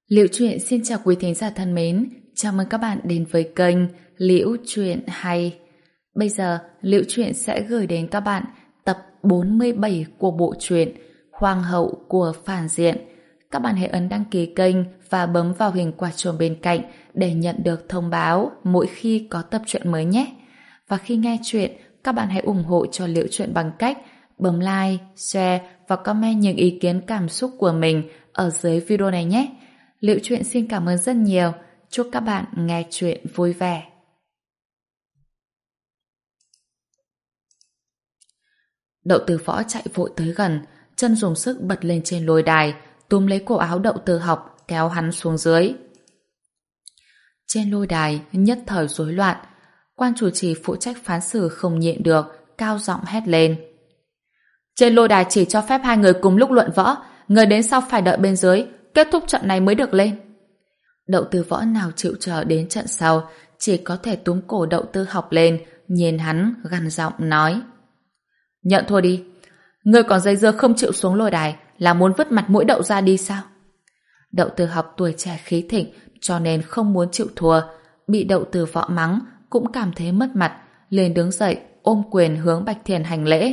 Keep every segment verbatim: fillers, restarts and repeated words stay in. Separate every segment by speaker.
Speaker 1: Liễu Chuyện xin chào quý thính giả thân mến, chào mừng các bạn đến với kênh Liễu Chuyện Hay. Bây giờ, Liễu Chuyện sẽ gửi đến các bạn tập bốn mươi bảy của bộ truyện Hoàng hậu của phản diện. Các bạn hãy ấn đăng ký kênh và bấm vào hình quả chuông bên cạnh để nhận được thông báo mỗi khi có tập truyện mới nhé. Và khi nghe chuyện, các bạn hãy ủng hộ cho Liễu Chuyện bằng cách bấm like, share và comment những ý kiến cảm xúc của mình ở dưới video này nhé. Liễu Chuyện xin cảm ơn rất nhiều. Chúc các bạn nghe chuyện vui vẻ. Đậu Từ Võ chạy vội tới gần, chân dùng sức bật lên trên lôi đài, túm lấy cổ áo Đậu Từ Học, kéo hắn xuống dưới. Trên lôi đài nhất thời rối loạn, quan chủ trì phụ trách phán xử không nhịn được, cao giọng hét lên. Trên lôi đài chỉ cho phép hai người cùng lúc luận võ, người đến sau phải đợi bên dưới, kết thúc trận này mới được lên. Đậu Từ Võ nào chịu chờ đến trận sau, chỉ có thể túm cổ Đậu Từ Học lên, nhìn hắn gằn giọng nói: Nhận thua đi, ngươi còn dây dưa không chịu xuống lôi đài, là muốn vứt mặt mũi Đậu ra đi sao? Đậu Từ Học tuổi trẻ khí thịnh, cho nên không muốn chịu thua, bị Đậu Từ Võ mắng cũng cảm thấy mất mặt, liền đứng dậy ôm quyền hướng Bạch Thiền hành lễ.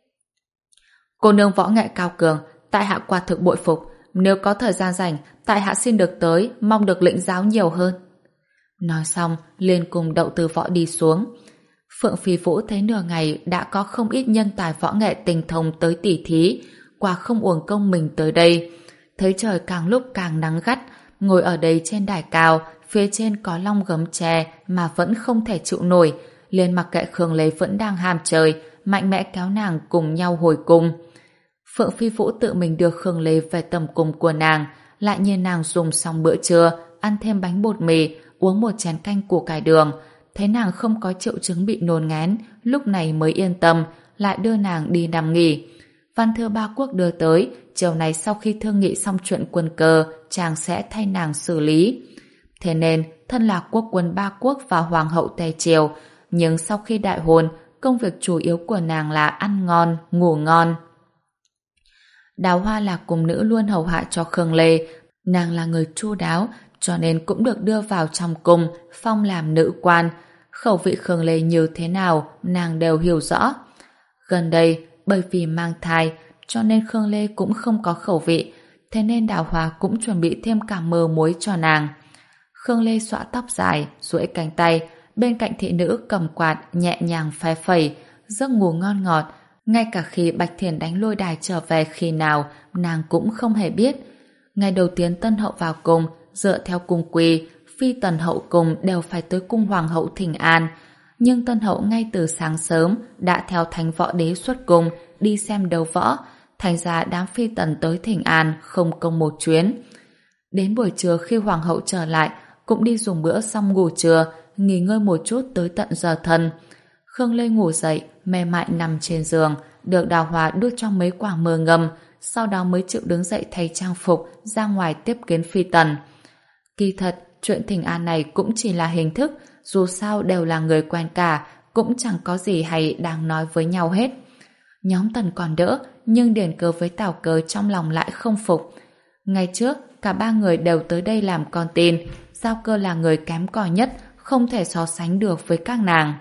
Speaker 1: Cô nương võ nghệ cao cường, tại hạ quả thực bội phục. Nếu có thời gian rảnh, tại hạ xin được tới, mong được lĩnh giáo nhiều hơn. Nói xong, liền cùng Đậu Từ Võ đi xuống. Phượng Phi Vũ thấy nửa ngày đã có không ít nhân tài võ nghệ tinh thông tới tỉ thí, quả không uổng công mình tới đây. Thấy trời càng lúc càng nắng gắt, ngồi ở đây trên đài cao, phía trên có long gấm tre mà vẫn không thể chịu nổi, liền mặc kệ Khương Lê vẫn đang ham chơi, mạnh mẽ kéo nàng cùng nhau hồi cung. Phượng Phi Vũ tự mình đưa Khương Lê về tầm cung của nàng, lại nhìn nàng dùng xong bữa trưa, ăn thêm bánh bột mì, uống một chén canh củ cải đường, thấy nàng không có triệu chứng bị nôn ngén, lúc này mới yên tâm, lại đưa nàng đi nằm nghỉ. Văn thư ba quốc đưa tới, chiều nay sau khi thương nghị xong chuyện quân cơ, chàng sẽ thay nàng xử lý. Thế nên, thân là quốc quân ba quốc và hoàng hậu Tề Triều, nhưng sau khi đại hôn, công việc chủ yếu của nàng là ăn ngon, ngủ ngon. Đào Hoa là cung nữ luôn hầu hạ cho Khương Lê, nàng là người chu đáo, cho nên cũng được đưa vào trong cung, phong làm nữ quan. Khẩu vị Khương Lê như thế nào, nàng đều hiểu rõ. Gần đây, bởi vì mang thai, cho nên Khương Lê cũng không có khẩu vị, thế nên Đào Hoa cũng chuẩn bị thêm cả mơ muối cho nàng. Khương Lê xõa tóc dài, duỗi cánh tay, bên cạnh thị nữ cầm quạt, nhẹ nhàng phe phẩy, giấc ngủ ngon ngọt. Ngay cả khi Bạch Thiền đánh lôi đài trở về khi nào, nàng cũng không hề biết. Ngày đầu tiên tân hậu vào cung, dựa theo cung quy, phi tần hậu cung đều phải tới cung hoàng hậu thỉnh an. Nhưng tân hậu ngay từ sáng sớm đã theo thánh võ đế xuất cung đi xem đấu võ, thành ra đám phi tần tới thỉnh an không công một chuyến. Đến buổi trưa khi hoàng hậu trở lại, cũng đi dùng bữa xong ngủ trưa, nghỉ ngơi một chút tới tận giờ thân. Khương Lê ngủ dậy, mềm mại nằm trên giường, được Đào Hoa đưa cho mấy quả mơ ngâm, sau đó mới chịu đứng dậy thay trang phục, ra ngoài tiếp kiến phi tần. Kỳ thật, chuyện thỉnh an này cũng chỉ là hình thức, dù sao đều là người quen cả, cũng chẳng có gì hay đang nói với nhau hết. Nhóm Tần còn đỡ, nhưng Điền Cơ với Tào Cơ trong lòng lại không phục. Ngày trước, cả ba người đều tới đây làm con tin, Giao Cơ là người kém cỏi nhất, không thể so sánh được với các nàng.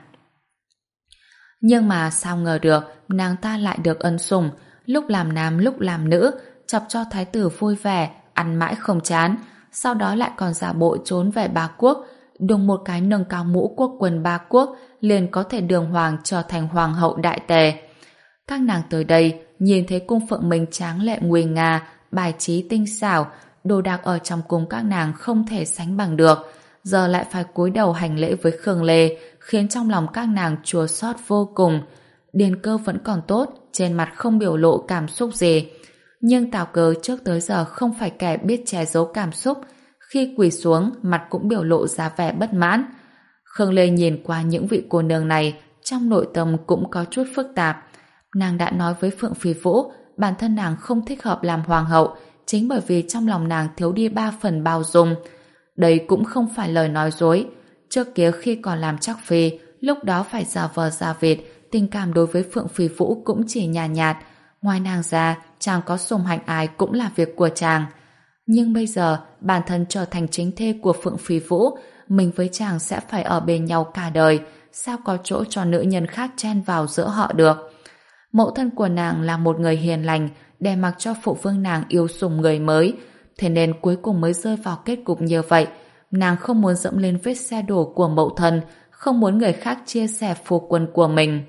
Speaker 1: Nhưng mà sao ngờ được, nàng ta lại được ân sủng, lúc làm nam lúc làm nữ, chọc cho thái tử vui vẻ, ăn mãi không chán, sau đó lại còn giả bộ trốn về ba quốc, đùng một cái nâng cao mũ quốc quân ba quốc, liền có thể đường hoàng trở thành hoàng hậu đại tề. Các nàng tới đây, nhìn thấy cung phượng mình tráng lệ nguy nga, bài trí tinh xảo, đồ đạc ở trong cung các nàng không thể sánh bằng được, giờ lại phải cúi đầu hành lễ với Khương Lê, khiến trong lòng các nàng chua xót vô cùng. Điền Cơ vẫn còn tốt, trên mặt không biểu lộ cảm xúc gì. Nhưng Tào Cơ trước tới giờ không phải kẻ biết che giấu cảm xúc, khi quỳ xuống, mặt cũng biểu lộ ra vẻ bất mãn. Khương Lê nhìn qua những vị cô nương này, trong nội tâm cũng có chút phức tạp. Nàng đã nói với Phượng Phi Vũ, bản thân nàng không thích hợp làm hoàng hậu, chính bởi vì trong lòng nàng thiếu đi ba phần bao dung. Đây cũng không phải lời nói dối. Trước kia khi còn làm trắc phi, lúc đó phải giả vờ giả vịt, tình cảm đối với Phượng Phi Vũ cũng chỉ nhàn nhạt, nhạt. Ngoài nàng ra, chàng có sủng hạnh ai cũng là việc của chàng. Nhưng bây giờ, bản thân trở thành chính thê của Phượng Phi Vũ, mình với chàng sẽ phải ở bên nhau cả đời, sao có chỗ cho nữ nhân khác chen vào giữa họ được. Mẫu thân của nàng là một người hiền lành, để mặc cho phụ vương nàng yêu sủng người mới, thế nên cuối cùng mới rơi vào kết cục như vậy. Nàng không muốn dẫm lên vết xe đổ của mẫu thân, không muốn người khác chia sẻ phu quân của mình.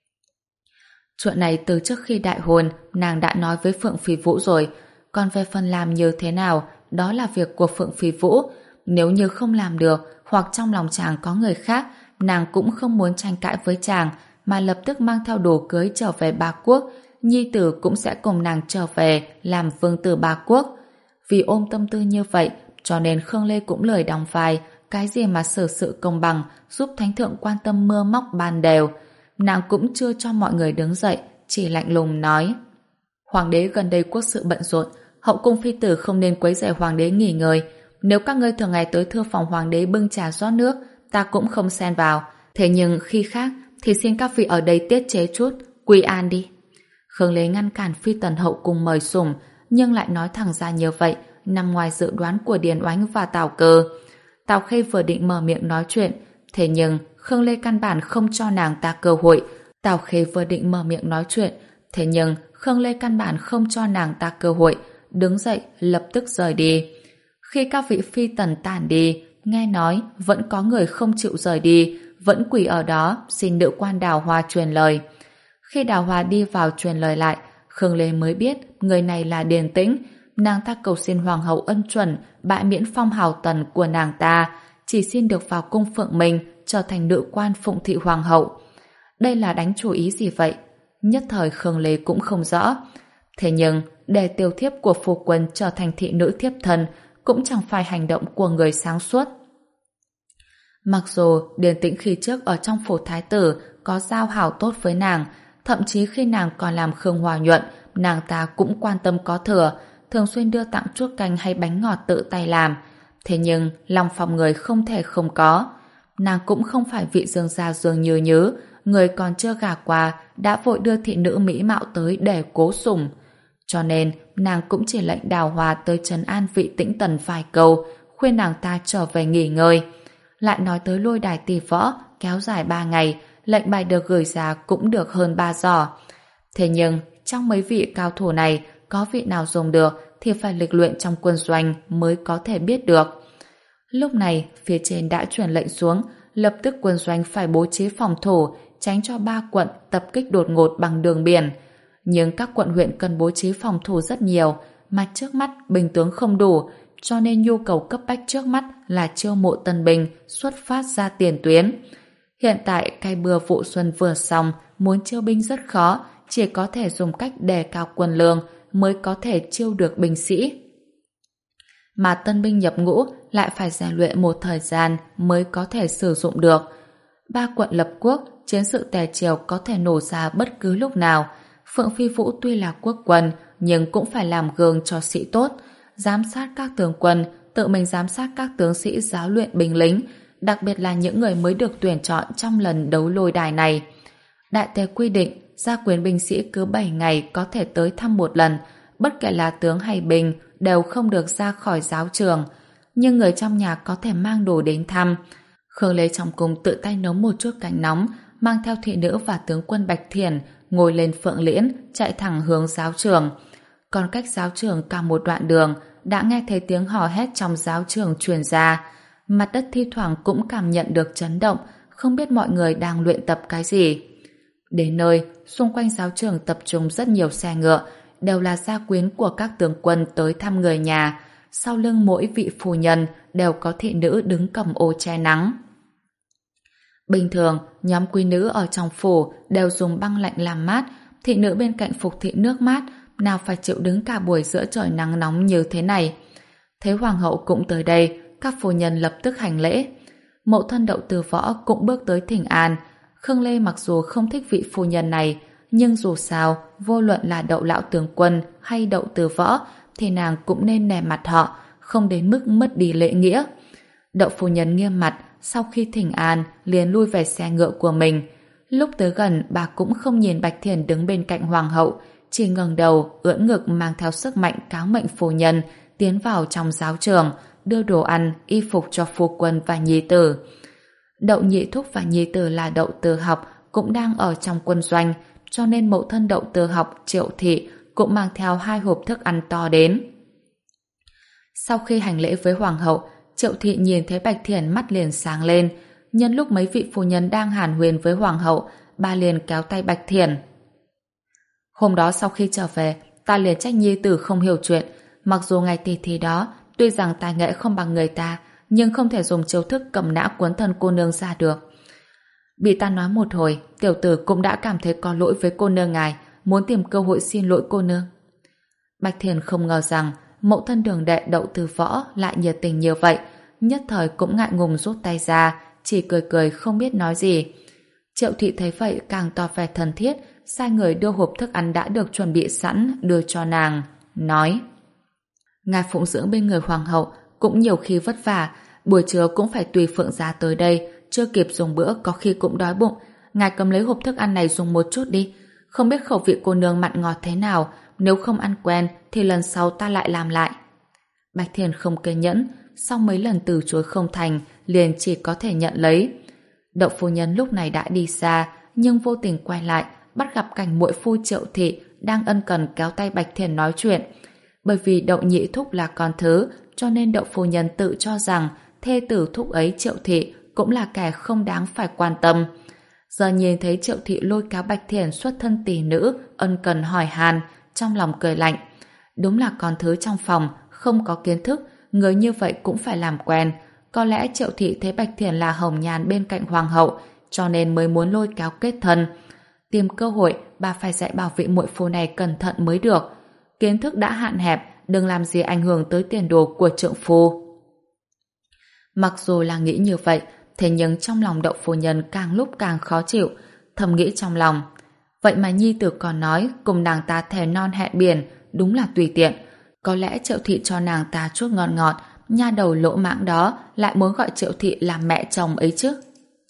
Speaker 1: Chuyện này từ trước khi đại hôn, nàng đã nói với Phượng Phi Vũ rồi, còn về phần làm như thế nào, đó là việc của Phượng Phi Vũ. Nếu như không làm được, hoặc trong lòng chàng có người khác, nàng cũng không muốn tranh cãi với chàng, mà lập tức mang theo đồ cưới trở về Ba Quốc. Nhi tử cũng sẽ cùng nàng trở về làm vương tử Ba Quốc. Vì ôm tâm tư như vậy, cho nên Khương Lê cũng lười đóng vai cái gì mà xử sự công bằng, giúp thánh thượng quan tâm mưa móc ban đều. Nàng cũng chưa cho mọi người đứng dậy, chỉ lạnh lùng nói: Hoàng đế gần đây quốc sự bận rộn, hậu cung phi tử không nên quấy rầy hoàng đế nghỉ ngơi. Nếu các ngươi thường ngày tới thư phòng hoàng đế bưng trà rót nước, ta cũng không xen vào. Thế nhưng khi khác thì xin các vị ở đây tiết chế chút, quy an đi. Khương Lê ngăn cản phi tần hậu cung mời sủng, nhưng lại nói thẳng ra như vậy, nằm ngoài dự đoán của Điền Oánh và Tào Cơ. Tào Khê vừa định mở miệng nói chuyện, thế nhưng Khương Lê căn bản không cho nàng ta cơ hội. Tào Khê vừa định mở miệng nói chuyện, thế nhưng Khương Lê căn bản không cho nàng ta cơ hội, đứng dậy lập tức rời đi. Khi các vị phi tần tản đi, nghe nói vẫn có người không chịu rời đi, vẫn quỳ ở đó xin nữ quan Đào Hoa truyền lời. Khi Đào Hoa đi vào truyền lời lại, Khương Lê mới biết người này là Điền Tĩnh. Nàng ta cầu xin hoàng hậu ân chuẩn bãi miễn phong hào tần của nàng ta, chỉ xin được vào cung Phượng Minh trở thành nữ quan phụng thị hoàng hậu. Đây là đánh chủ ý gì vậy? Nhất thời Khương Lê cũng không rõ. Thế nhưng để tiêu thiếp của phu quân trở thành thị nữ thiếp thân cũng chẳng phải hành động của người sáng suốt. Mặc dù Điền Tĩnh khi trước ở trong phủ thái tử có giao hảo tốt với nàng, thậm chí khi nàng còn làm Khương Hòa Nhuận, nàng ta cũng quan tâm có thừa, thường xuyên đưa tặng chuốt canh hay bánh ngọt tự tay làm. Thế nhưng lòng phòng người không thể không có. Nàng cũng không phải vị dương gia Dương Như Nhứ, người còn chưa gả qua đã vội đưa thị nữ mỹ mạo tới để cố sủng. Cho nên nàng cũng chỉ lệnh Đào Hoa tới trấn an vị Tĩnh Tần vài câu, khuyên nàng ta trở về nghỉ ngơi. Lại nói tới lôi đài tỷ võ kéo dài ba ngày, lệnh bài được gửi ra cũng được hơn ba giỏ. Thế nhưng trong mấy vị cao thủ này, có vị nào dùng được thì phải lịch luyện trong quân doanh mới có thể biết được. Lúc này phía trên đã truyền lệnh xuống, lập tức quân doanh phải bố trí phòng thủ, tránh cho ba quận tập kích đột ngột bằng đường biển. Nhưng các quận huyện cần bố trí phòng thủ rất nhiều, mà trước mắt binh tướng không đủ, cho nên nhu cầu cấp bách trước mắt là chiêu mộ tân binh xuất phát ra tiền tuyến. Hiện tại cày bừa vụ xuân vừa xong, muốn chiêu binh rất khó, chỉ có thể dùng cách đề cao quân lương mới có thể chiêu được binh sĩ. Mà tân binh nhập ngũ lại phải rèn luyện một thời gian mới có thể sử dụng được. Ba quận lập quốc, chiến sự tè triều có thể nổ ra bất cứ lúc nào. Phượng Phi Vũ tuy là quốc quân, nhưng cũng phải làm gương cho sĩ tốt, giám sát các tướng quân, tự mình giám sát các tướng sĩ giáo luyện binh lính, đặc biệt là những người mới được tuyển chọn trong lần đấu lôi đài này. Đại tề quy định, gia quyến binh sĩ cứ bảy ngày có thể tới thăm một lần, bất kể là tướng hay binh đều không được ra khỏi giáo trường, nhưng người trong nhà có thể mang đồ đến thăm. Khương Lê trong cung tự tay nấu một chút canh nóng, mang theo thị nữ và tướng quân Bạch Thiển, ngồi lên phượng liễn, chạy thẳng hướng giáo trường. Còn cách giáo trường cả một đoạn đường, đã nghe thấy tiếng hò hét trong giáo trường truyền ra. Mặt đất thi thoảng cũng cảm nhận được chấn động, không biết mọi người đang luyện tập cái gì. Đến nơi, xung quanh giáo trường tập trung rất nhiều xe ngựa, đều là gia quyến của các tướng quân tới thăm người nhà. Sau lưng mỗi vị phu nhân đều có thị nữ đứng cầm ô che nắng. Bình thường, nhóm quý nữ ở trong phủ đều dùng băng lạnh làm mát, thị nữ bên cạnh phục thị nước mát, nào phải chịu đứng cả buổi giữa trời nắng nóng như thế này. Thấy hoàng hậu cũng tới đây, các phu nhân lập tức hành lễ. Mẫu thân Đậu Từ Võ cũng bước tới thỉnh an. Khương Lê mặc dù không thích vị phu nhân này, nhưng dù sao, vô luận là Đậu lão tướng quân hay Đậu Từ Võ, thì nàng cũng nên nể mặt họ, không đến mức mất đi lễ nghĩa. Đậu phu nhân nghiêm mặt, sau khi thỉnh an, liền lui về xe ngựa của mình. Lúc tới gần, bà cũng không nhìn Bạch Thiền đứng bên cạnh hoàng hậu, chỉ ngẩng đầu, ưỡn ngực mang theo sức mạnh cáo mệnh phu nhân, tiến vào trong giáo trường, đưa đồ ăn, y phục cho phu quân và nhi tử. Đậu nhị thúc và nhi tử là Đậu Tư Học cũng đang ở trong quân doanh, cho nên mẫu thân Đậu Tư Học, Triệu Thị, cũng mang theo hai hộp thức ăn to đến. Sau khi hành lễ với hoàng hậu, Triệu Thị nhìn thấy Bạch Thiển mắt liền sáng lên. Nhân lúc mấy vị phu nhân đang hàn huyên với hoàng hậu, bà liền kéo tay Bạch Thiển. Hôm đó sau khi trở về, ta liền trách nhi tử không hiểu chuyện. Mặc dù ngày tỷ thí đó, tuy rằng tài nghệ không bằng người ta, nhưng không thể dùng chiêu thức cầm nã cuốn thân cô nương ra được. Bị ta nói một hồi, tiểu tử cũng đã cảm thấy có lỗi với cô nương ngài, muốn tìm cơ hội xin lỗi cô nương. Bạch Thiền không ngờ rằng mẫu thân Đường đệ Đậu Từ Võ lại nhiệt tình như vậy, nhất thời cũng ngại ngùng rút tay ra, chỉ cười cười không biết nói gì. Triệu Thị thấy vậy càng tỏ vẻ thân thiết, sai người đưa hộp thức ăn đã được chuẩn bị sẵn đưa cho nàng, nói: ngài phụng dưỡng bên người hoàng hậu cũng nhiều khi vất vả, buổi trưa cũng phải tùy phượng gia tới đây, chưa kịp dùng bữa có khi cũng đói bụng, ngài cầm lấy hộp thức ăn này dùng một chút đi, không biết khẩu vị cô nương mặn ngọt thế nào, nếu không ăn quen thì lần sau ta lại làm lại. Bạch Thiền không kiên nhẫn, sau mấy lần từ chối không thành, liền chỉ có thể nhận lấy. Đậu phu nhân lúc này đã đi xa, nhưng vô tình quay lại, bắt gặp cảnh muội phu Triệu Thị đang ân cần kéo tay Bạch Thiền nói chuyện. Bởi vì Đậu nhị thúc là con thứ, cho nên Đậu phu nhân tự cho rằng thê tử thúc ấy Triệu Thị cũng là kẻ không đáng phải quan tâm. Giờ nhìn thấy Triệu Thị lôi kéo Bạch Thiền xuất thân tỷ nữ, ân cần hỏi han, trong lòng cười lạnh. Đúng là con thứ trong phòng, không có kiến thức, người như vậy cũng phải làm quen. Có lẽ Triệu Thị thấy Bạch Thiền là hồng nhàn bên cạnh hoàng hậu, cho nên mới muốn lôi kéo kết thân. Tìm cơ hội, bà phải dạy bảo vị muội phu này cẩn thận mới được. Kiến thức đã hạn hẹp, đừng làm gì ảnh hưởng tới tiền đồ của trượng phu. Mặc dù là nghĩ như vậy, thế nhưng trong lòng Đậu phu nhân càng lúc càng khó chịu, thầm nghĩ trong lòng. Vậy mà nhi tử còn nói cùng nàng ta thề non hẹn biển, đúng là tùy tiện. Có lẽ Triệu Thị cho nàng ta chút ngon ngọt, nha đầu lỗ mãng đó lại muốn gọi Triệu Thị làm mẹ chồng ấy chứ.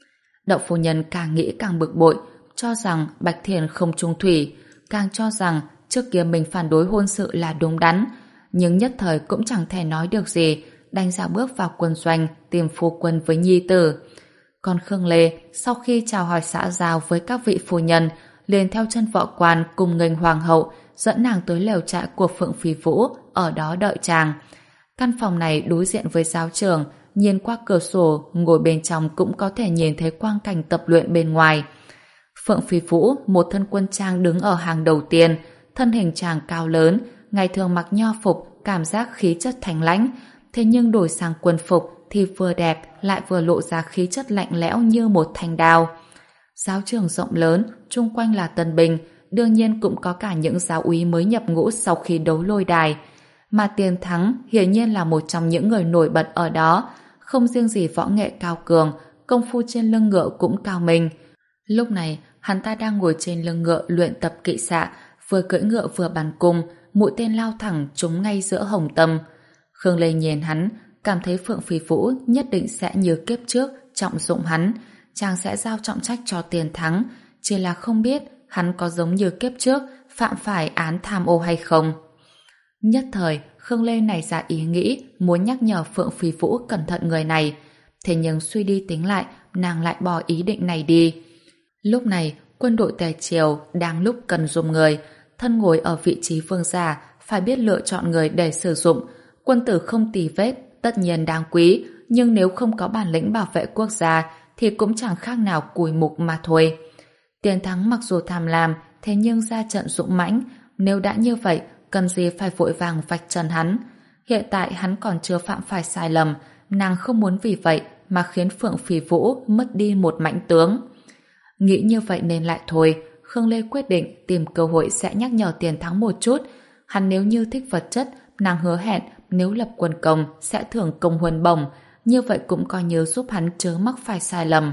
Speaker 1: Đậu phu nhân càng nghĩ càng bực bội, cho rằng Bạch Thiền không trung thủy, càng cho rằng trước kia mình phản đối hôn sự là đúng đắn, nhưng nhất thời cũng chẳng thể nói được gì, đành ra bước vào quân doanh tìm phu quân với nhi tử. Còn Khương Lê sau khi chào hỏi xã giao với các vị phu nhân, liền theo chân võ quan cùng nghênh hoàng hậu, dẫn nàng tới lều trại của Phượng Phi Vũ, ở đó đợi chàng. Căn phòng này đối diện với giáo trường, nhìn qua cửa sổ, ngồi bên trong cũng có thể nhìn thấy quang cảnh tập luyện bên ngoài. Phượng Phi Vũ, một thân quân trang đứng ở hàng đầu tiên, thân hình chàng cao lớn, ngày thường mặc nho phục, cảm giác khí chất thanh lãnh, thế nhưng đổi sang quân phục thì vừa đẹp lại vừa lộ ra khí chất lạnh lẽo như một thanh đao. Giáo trường rộng lớn, chung quanh là tân binh, đương nhiên cũng có cả những giáo úy mới nhập ngũ sau khi đấu lôi đài. Mà Tiền Thắng hiển nhiên là một trong những người nổi bật ở đó, không riêng gì võ nghệ cao cường, công phu trên lưng ngựa cũng cao minh. Lúc này, hắn ta đang ngồi trên lưng ngựa luyện tập kỵ xạ, vừa cưỡi ngựa vừa bắn cung, mũi tên lao thẳng trúng ngay giữa hồng tâm. Khương Lê nhìn hắn, cảm thấy Phượng Phi Vũ nhất định sẽ như kiếp trước trọng dụng hắn, chàng sẽ giao trọng trách cho Tiền Thắng, chỉ là không biết hắn có giống như kiếp trước phạm phải án tham ô hay không. Nhất thời, Khương Lê nảy ra ý nghĩ muốn nhắc nhở Phượng Phi Vũ cẩn thận người này, thế nhưng suy đi tính lại, nàng lại bỏ ý định này đi. Lúc này, quân đội Tề Triều đang lúc cần dùng người, thân ngồi ở vị trí vương giả, phải biết lựa chọn người để sử dụng. Quân tử không tì vết, tất nhiên đáng quý, nhưng nếu không có bản lĩnh bảo vệ quốc gia thì cũng chẳng khác nào cùi mục mà thôi. Tiền Thắng mặc dù tham lam, thế nhưng ra trận dũng mãnh, nếu đã như vậy, cần gì phải vội vàng vạch trần hắn. Hiện tại hắn còn chưa phạm phải sai lầm, nàng không muốn vì vậy mà khiến Phượng Phi Vũ mất đi một mãnh tướng. Nghĩ như vậy nên lại thôi, Khương Lê quyết định tìm cơ hội sẽ nhắc nhở Tiền Thắng một chút. Hắn nếu như thích vật chất, nàng hứa hẹn nếu lập quân công sẽ thưởng công huân bổng, như vậy cũng coi như giúp hắn chớ mắc phải sai lầm.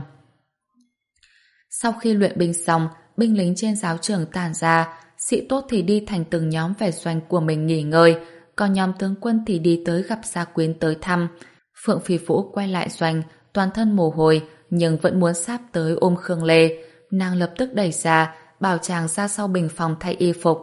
Speaker 1: Sau khi luyện binh xong, binh lính trên giáo trường tàn ra, sĩ tốt thì đi thành từng nhóm về doanh của mình nghỉ ngơi, còn nhóm tướng quân thì đi tới gặp gia quyến tới thăm. Phượng Phi Vũ quay lại doanh, toàn thân mồ hôi, nhưng vẫn muốn sáp tới ôm Khương Lê. Nàng lập tức đẩy ra, bảo chàng ra sau bình phòng thay y phục.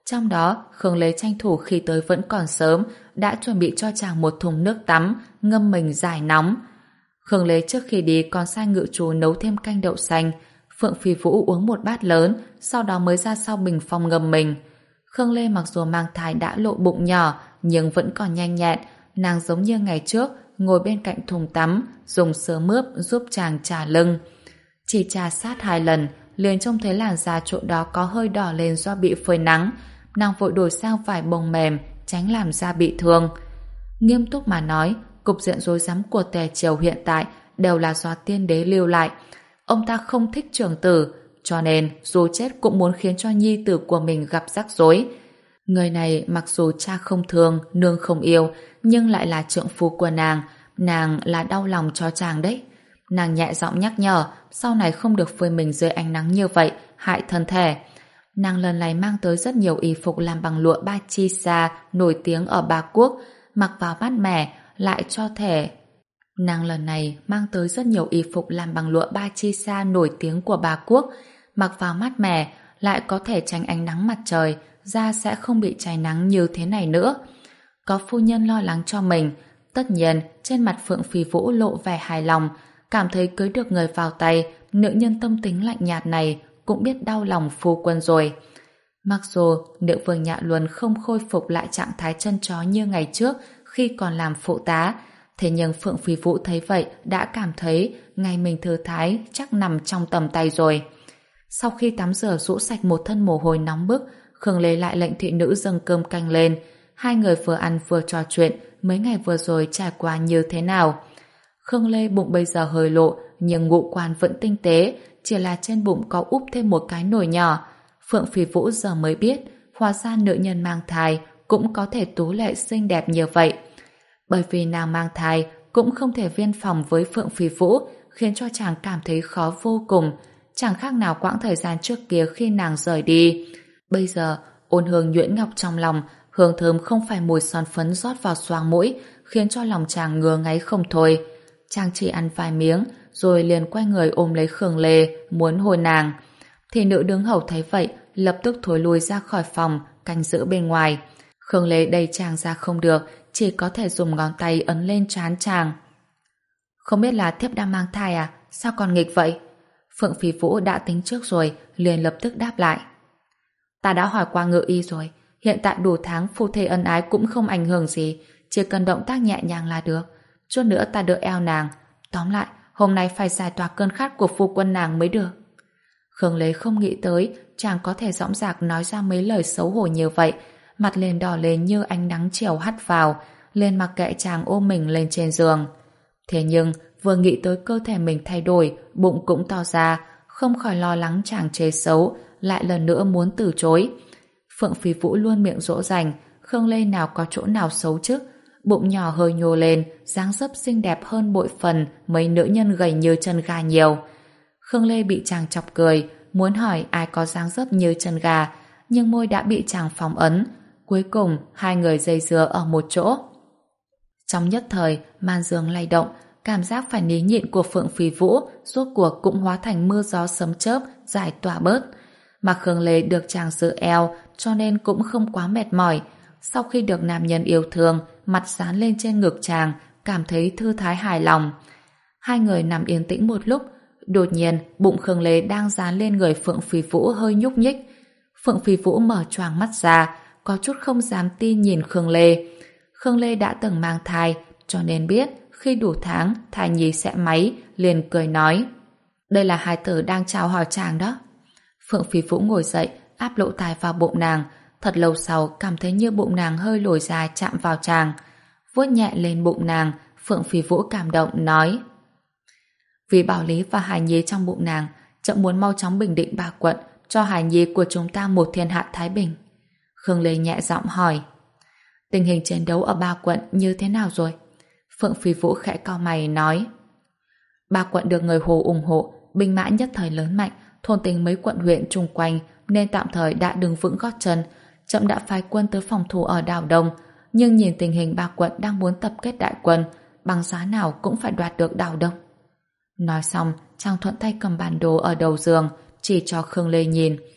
Speaker 1: Trong đó, Khương Lê tranh thủ khi tới vẫn còn sớm, đã chuẩn bị cho chàng một thùng nước tắm, ngâm mình giải nóng. Khương Lê trước khi đi còn sai ngự trù nấu thêm canh đậu xanh. Phượng Phi Vũ uống một bát lớn, sau đó mới ra sau bình phong ngâm mình. Khương Lê mặc dù mang thai đã lộ bụng nhỏ, nhưng vẫn còn nhanh nhẹn. Nàng giống như ngày trước, ngồi bên cạnh thùng tắm, dùng sớ mướp giúp chàng trà lưng. Chỉ trà sát hai lần, liền trông thấy làn da chỗ đó có hơi đỏ lên do bị phơi nắng. Nàng vội đổi sang vải bông mềm, tránh làm da bị thương. Nghiêm túc mà nói, cục diện rối rắm của Tề Triều hiện tại đều là do tiên đế lưu lại. Ông ta không thích trưởng tử, cho nên dù chết cũng muốn khiến cho nhi tử của mình gặp rắc rối. Người này mặc dù cha không thương, nương không yêu, nhưng lại là trượng phu của nàng, nàng là đau lòng cho chàng đấy. Nàng nhẹ giọng nhắc nhở, sau này không được phơi mình dưới ánh nắng như vậy, hại thân thể. Nàng lần này mang tới rất nhiều y phục làm bằng lụa ba chi sa nổi tiếng ở Ba Quốc, mặc vào mát mẻ, lại cho thể. Nàng lần này mang tới rất nhiều y phục làm bằng lụa ba chi sa nổi tiếng của Ba Quốc, mặc vào mát mẻ, lại có thể tránh ánh nắng mặt trời, da sẽ không bị cháy nắng như thế này nữa. Có phu nhân lo lắng cho mình, tất nhiên trên mặt Phượng Phi Vũ lộ vẻ hài lòng, cảm thấy cưới được người vào tay, nữ nhân tâm tính lạnh nhạt này cũng biết đau lòng phu quân rồi. Mặc dù nữ vương Nhạ Luân không khôi phục lại trạng thái chân chó như ngày trước khi còn làm phụ tá, thế nhưng Phượng Phi Vũ thấy vậy đã cảm thấy ngày mình thư thái chắc nằm trong tầm tay rồi. Sau khi tắm rửa rũ sạch một thân mồ hôi nóng bức, Khương Lê lại lệnh thị nữ dâng cơm canh lên. Hai người vừa ăn vừa trò chuyện mấy ngày vừa rồi trải qua như thế nào. Khương Lê bụng bây giờ hơi lộ, nhưng ngũ quan vẫn tinh tế, chỉ là trên bụng có úp thêm một cái nồi nhỏ. Phượng Phi Vũ giờ mới biết, hóa ra nữ nhân mang thai cũng có thể tú lệ xinh đẹp như vậy. Bởi vì nàng mang thai cũng không thể viên phòng với Phượng Phi Vũ, khiến cho chàng cảm thấy khó vô cùng. Chẳng khác nào quãng thời gian trước kia khi nàng rời đi. Bây giờ, ôn hương nhuyễn ngọc trong lòng, hương thơm không phải mùi son phấn rót vào xoang mũi, khiến cho lòng chàng ngứa ngáy không thôi. Chàng chỉ ăn vài miếng, rồi liền quay người ôm lấy Khương Lê, muốn hôn nàng. Thì nữ đứng hầu thấy vậy, lập tức thối lui ra khỏi phòng, canh giữ bên ngoài. Khương Lê đẩy chàng ra không được, chỉ có thể dùng ngón tay ấn lên trán chàng. Không biết là thiếp đang mang thai à? Sao còn nghịch vậy? Phượng Phi Vũ đã tính trước rồi, liền lập tức đáp lại. Ta đã hỏi qua ngự y rồi, hiện tại đủ tháng phu thê ân ái cũng không ảnh hưởng gì, chỉ cần động tác nhẹ nhàng là được. Chút nữa ta đỡ eo nàng. Tóm lại, hôm nay phải giải tỏa cơn khát của phu quân nàng mới được. Khương Lê không nghĩ tới chàng có thể dõng dạc nói ra mấy lời xấu hổ như vậy, mặt liền đỏ lên như ánh nắng chiều hắt vào, lên mặc kệ chàng ôm mình lên trên giường. Thế nhưng vừa nghĩ tới cơ thể mình thay đổi, bụng cũng to ra, không khỏi lo lắng chàng chê xấu, lại lần nữa muốn từ chối. Phượng Phi Vũ luôn miệng dỗ dành, Khương Lê nào có chỗ nào xấu chứ? Bụng nhỏ hơi nhô lên, dáng dấp xinh đẹp hơn bội phần mấy nữ nhân gầy như chân gà nhiều. Khương Lê bị chàng chọc cười, muốn hỏi ai có dáng dấp như chân gà, nhưng môi đã bị chàng phóng ấn. Cuối cùng, hai người dây dưa ở một chỗ. Trong nhất thời, màn giường lay động, cảm giác phải ní nhịn của Phượng Phi Vũ rốt cuộc cũng hóa thành mưa gió sấm chớp, giải tỏa bớt. Mà Khương Lê được chàng giữ eo, cho nên cũng không quá mệt mỏi. Sau khi được nam nhân yêu thương, mặt dán lên trên ngực chàng, cảm thấy thư thái hài lòng. Hai người nằm yên tĩnh một lúc, đột nhiên bụng Khương Lê đang dán lên người Phượng Phi Vũ hơi nhúc nhích. Phượng Phi Vũ mở choàng mắt ra, có chút không dám tin nhìn Khương Lê. Khương Lê đã từng mang thai, cho nên biết khi đủ tháng thai nhi sẽ máy, liền cười nói: đây là hài tử đang chào hỏi chàng đó. Phượng Phi Vũ ngồi dậy, áp lỗ tai vào bụng nàng, thật lâu sau cảm thấy như bụng nàng hơi lồi ra chạm vào chàng. Vuốt nhẹ lên bụng nàng, Phượng Phi Vũ cảm động nói: vì bảo lý và hài nhi trong bụng nàng, chậm muốn mau chóng bình định Ba Quận, cho hài nhi của chúng ta một thiên hạ thái bình. Khương Lê nhẹ giọng hỏi: tình hình chiến đấu ở Ba Quận như thế nào rồi? Phượng Phi Vũ khẽ cau mày nói: Ba Quận được người Hồ ủng hộ, binh mã nhất thời lớn mạnh, thôn tính mấy quận huyện chung quanh nên tạm thời đã đứng vững gót chân. Chậm đã phái quân tới phòng thủ ở Đào Đông, nhưng nhìn tình hình Ba Quận đang muốn tập kết đại quân, bằng giá nào cũng phải đoạt được Đào Đông. Nói xong, chàng thuận tay cầm bản đồ ở đầu giường, chỉ cho Khương Lê nhìn.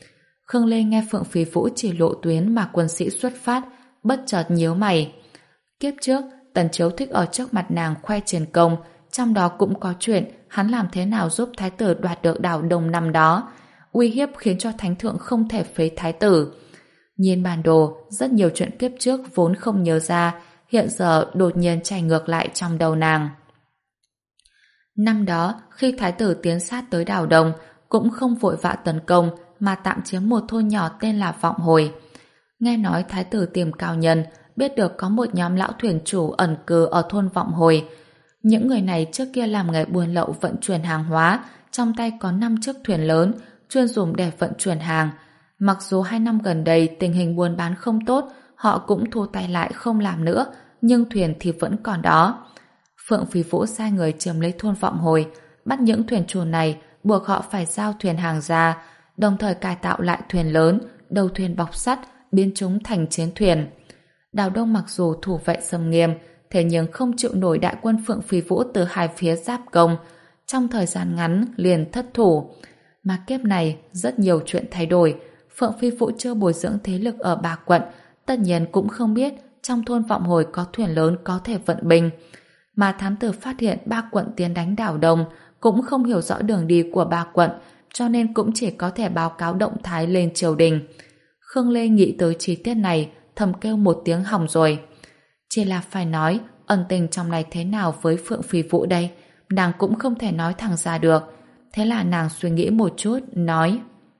Speaker 1: Khương Lê nghe Phượng Phi Vũ chỉ lộ tuyến mà quân sĩ xuất phát, bất chợt nhíu mày. Kiếp trước, Tần Chiếu thích ở trước mặt nàng khoe chiến công, trong đó cũng có chuyện hắn làm thế nào giúp thái tử đoạt được đảo Đông năm đó, uy hiếp khiến cho thánh thượng không thể phế thái tử. Nhìn bản đồ, rất nhiều chuyện kiếp trước vốn không nhớ ra, hiện giờ đột nhiên chảy ngược lại trong đầu nàng. Năm đó, khi thái tử tiến sát tới đảo Đông, cũng không vội vã tấn công mà tạm chiếm một thôn nhỏ tên là Vọng Hồi. Nghe nói thái tử tìm cao nhân, biết được có một nhóm lão thuyền chủ ẩn cư ở thôn Vọng Hồi. Những người này trước kia làm nghề buôn lậu vận chuyển hàng hóa, trong tay có năm chiếc thuyền lớn, chuyên dùng để vận chuyển hàng. Mặc dù hai năm gần đây tình hình buôn bán không tốt, họ cũng thu tay lại không làm nữa, nhưng thuyền thì vẫn còn đó. Phượng Phi Vũ sai người chiếm lấy thôn Vọng Hồi, bắt những thuyền chủ này, buộc họ phải giao thuyền hàng ra, đồng thời cải tạo lại thuyền lớn, đầu thuyền bọc sắt, biến chúng thành chiến thuyền. Đào Đông mặc dù thủ vệ xâm nghiêm, thế nhưng không chịu nổi đại quân Phượng Phi Vũ từ hai phía giáp công, trong thời gian ngắn liền thất thủ. Mà kiếp này rất nhiều chuyện thay đổi. Phượng Phi Vũ chưa bồi dưỡng thế lực ở ba quận, tất nhiên cũng không biết trong thôn Vọng Hồi có thuyền lớn có thể vận binh. Mà thám tử phát hiện ba quận tiến đánh đảo Đông, cũng không hiểu rõ đường đi của ba quận, cho nên cũng chỉ có thể báo cáo động thái lên triều đình. Khương Lê nghĩ tới chi tiết này, thầm kêu một tiếng hỏng rồi. Chỉ là phải nói, ẩn tình trong này thế nào với Phượng Phi Vũ đây, nàng cũng không thể nói thẳng ra được. Thế là nàng suy nghĩ một chút, nói: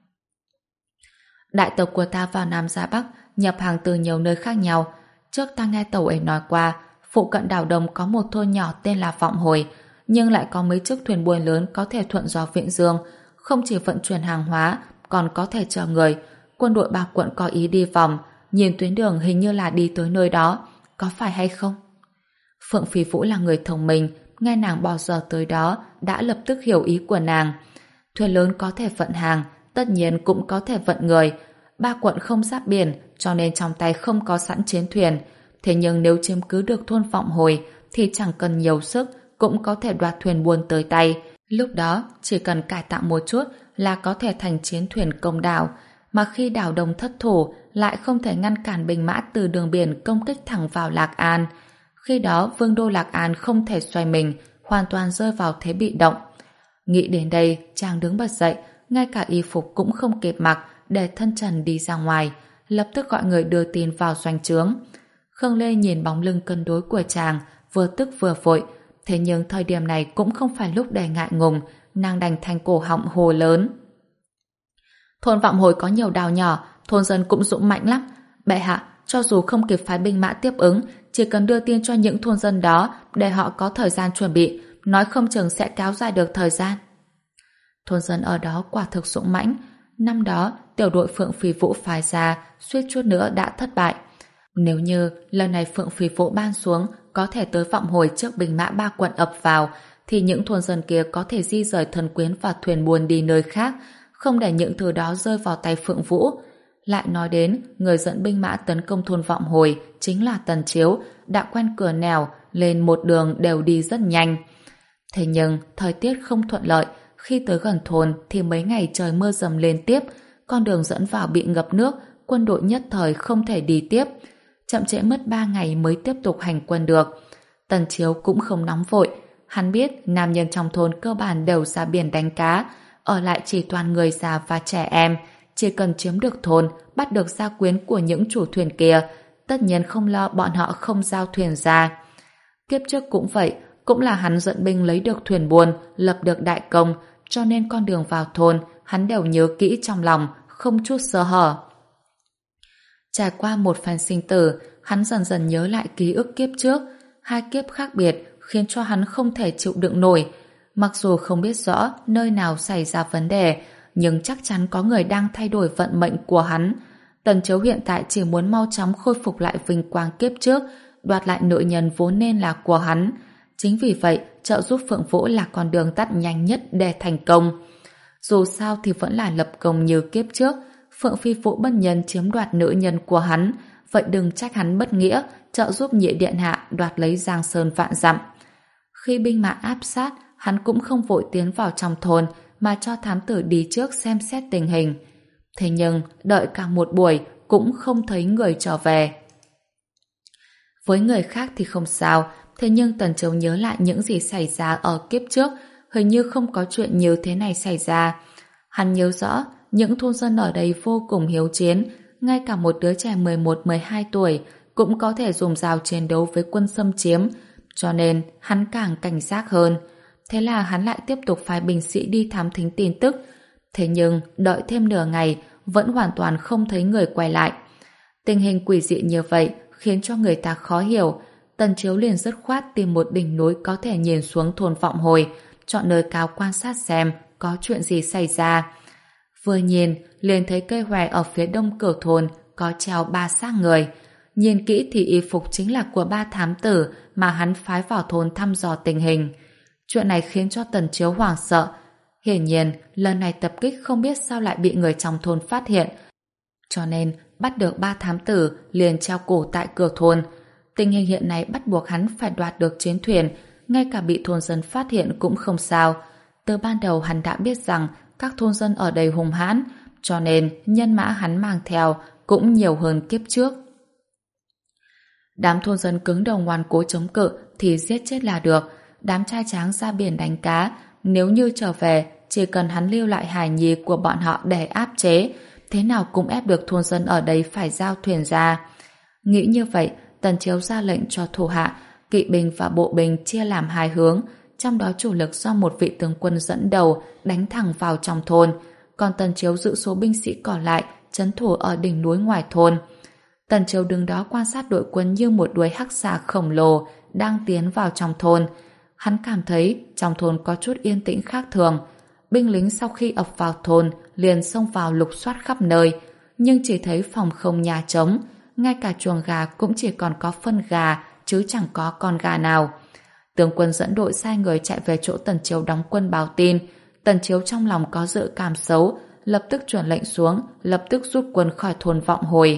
Speaker 1: đại tộc của ta vào Nam ra Bắc, nhập hàng từ nhiều nơi khác nhau. Trước ta nghe tàu ấy nói qua, phụ cận đảo Đông có một thôn nhỏ tên là Vọng Hồi, nhưng lại có mấy chiếc thuyền buôn lớn có thể thuận gió viễn dương, không chỉ vận chuyển hàng hóa, còn có thể chở người. Quân đội ba quận có ý đi vòng, nhìn tuyến đường hình như là đi tới nơi đó, có phải hay không? Phượng Phi Vũ là người thông minh, nghe nàng bỏ giờ tới đó, đã lập tức hiểu ý của nàng. Thuyền lớn có thể vận hàng, tất nhiên cũng có thể vận người. Ba quận không giáp biển, cho nên trong tay không có sẵn chiến thuyền. Thế nhưng nếu chiếm cứ được thôn Vọng Hồi, thì chẳng cần nhiều sức, cũng có thể đoạt thuyền buôn tới tay. Lúc đó, chỉ cần cải tạo một chút là có thể thành chiến thuyền công đảo. Mà khi đảo Đông thất thủ, lại không thể ngăn cản binh mã từ đường biển công kích thẳng vào Lạc An. Khi đó, vương đô Lạc An không thể xoay mình, hoàn toàn rơi vào thế bị động. Nghĩ đến đây, chàng đứng bật dậy, ngay cả y phục cũng không kịp mặc, để thân trần đi ra ngoài, lập tức gọi người đưa tin vào doanh trướng. Khương Lê nhìn bóng lưng cân đối của chàng, vừa tức vừa vội, thế nhưng thời điểm này cũng không phải lúc để ngại ngùng, nàng đành thành cổ họng hồ lớn. Thôn Vọng Hồi có nhiều đảo nhỏ, thôn dân cũng dũng mãnh lắm. Bệ hạ, cho dù không kịp phái binh mã tiếp ứng, chỉ cần đưa tin cho những thôn dân đó để họ có thời gian chuẩn bị, nói không chừng sẽ kéo dài được thời gian. Thôn dân ở đó quả thực dũng mãnh. Năm đó, tiểu đội Phượng Phi Vũ phái ra, suýt chút nữa đã thất bại. Nếu như lần này Phượng Phi Vũ ban xuống có thể tới Vọng Hồi trước binh mã ba quận ập vào, thì những thôn dân kia có thể di rời thân quyến và thuyền buôn đi nơi khác, không để những thứ đó rơi vào tay Phượng Vũ. Lại nói đến, người dẫn binh mã tấn công thôn Vọng Hồi chính là Tần Chiếu, đã quen cửa nẻo, lên một đường đều đi rất nhanh. Thế nhưng, thời tiết không thuận lợi, khi tới gần thôn thì mấy ngày trời mưa dầm liên tiếp, con đường dẫn vào bị ngập nước, quân đội nhất thời không thể đi tiếp. Chậm trễ mất ba ngày mới tiếp tục hành quân được. Tần Chiếu cũng không nóng vội, hắn biết nam nhân trong thôn cơ bản đều ra biển đánh cá, ở lại chỉ toàn người già và trẻ em, chỉ cần chiếm được thôn, bắt được gia quyến của những chủ thuyền kia, tất nhiên không lo bọn họ không giao thuyền ra. Kiếp trước cũng vậy, cũng là hắn dẫn binh lấy được thuyền buôn, lập được đại công, cho nên con đường vào thôn hắn đều nhớ kỹ trong lòng, không chút sơ hở. Trải qua một phen sinh tử, hắn dần dần nhớ lại ký ức kiếp trước, hai kiếp khác biệt khiến cho hắn không thể chịu đựng nổi. Mặc dù không biết rõ nơi nào xảy ra vấn đề, nhưng chắc chắn có người đang thay đổi vận mệnh của hắn. Tần Chiếu hiện tại chỉ muốn mau chóng khôi phục lại vinh quang kiếp trước, đoạt lại nữ nhân vốn nên là của hắn. Chính vì vậy, trợ giúp Phượng Vũ là con đường tắt nhanh nhất để thành công. Dù sao thì vẫn là lập công như kiếp trước. Phượng Phi Vũ bất nhân chiếm đoạt nữ nhân của hắn, vậy đừng trách hắn bất nghĩa, trợ giúp Nhị Điện Hạ đoạt lấy Giang Sơn vạn dặm. Khi binh mã áp sát, hắn cũng không vội tiến vào trong thôn, mà cho thám tử đi trước xem xét tình hình. Thế nhưng đợi cả một buổi cũng không thấy người trở về. Với người khác thì không sao, thế nhưng Tần Chiếu nhớ lại những gì xảy ra ở kiếp trước, hình như không có chuyện như thế này xảy ra. Hắn nhớ rõ, những thôn dân ở đây vô cùng hiếu chiến, ngay cả một đứa trẻ mười một mười hai tuổi cũng có thể dùng dao chiến đấu với quân xâm chiếm, cho nên hắn càng cảnh giác hơn. Thế là hắn lại tiếp tục phái binh sĩ đi thám thính tin tức. Thế nhưng đợi thêm nửa ngày vẫn hoàn toàn không thấy người quay lại. Tình hình quỷ dị như vậy khiến cho người ta khó hiểu. Tần Chiếu liền dứt khoát tìm một đỉnh núi có thể nhìn xuống thôn Vọng Hồi, chọn nơi cao quan sát xem có chuyện gì xảy ra. Vừa nhìn liền thấy cây hoè ở phía đông cửa thôn có treo ba xác người. Nhìn kỹ thì y phục chính là của ba thám tử mà hắn phái vào thôn thăm dò tình hình. Chuyện này khiến cho Tần Chiếu hoảng sợ. Hiển nhiên lần này tập kích không biết sao lại bị người trong thôn phát hiện, cho nên bắt được ba thám tử liền treo cổ tại cửa thôn. Tình hình hiện nay bắt buộc hắn phải đoạt được chiến thuyền, ngay cả bị thôn dân phát hiện cũng không sao. Từ ban đầu hắn đã biết rằng các thôn dân ở đây hung hãn, cho nên nhân mã hắn mang theo cũng nhiều hơn kiếp trước. Đám thôn dân cứng đầu ngoan cố chống cự thì giết chết là được. Đám trai tráng ra biển đánh cá, nếu như trở về chỉ cần hắn lưu lại hài nhi của bọn họ để áp chế, thế nào cũng ép được thôn dân ở đây phải giao thuyền ra. Nghĩ như vậy, Tần Chiếu ra lệnh cho thủ hạ, kỵ binh và bộ binh chia làm hai hướng, trong đó chủ lực do một vị tướng quân dẫn đầu đánh thẳng vào trong thôn, còn Tần Chiếu giữ số binh sĩ còn lại trấn thủ ở đỉnh núi ngoài thôn. Tần Chiếu đứng đó quan sát đội quân như một đuôi hắc xà khổng lồ đang tiến vào trong thôn. Hắn cảm thấy trong thôn có chút yên tĩnh khác thường. Binh lính sau khi ập vào thôn liền xông vào lục soát khắp nơi, nhưng chỉ thấy phòng không nhà trống, ngay cả chuồng gà cũng chỉ còn có phân gà chứ chẳng có con gà nào. Tướng quân dẫn đội sai người chạy về chỗ Tần Chiếu đóng quân báo tin. Tần Chiếu trong lòng có dự cảm xấu, lập tức truyền lệnh xuống, lập tức rút quân khỏi thôn Vọng Hồi.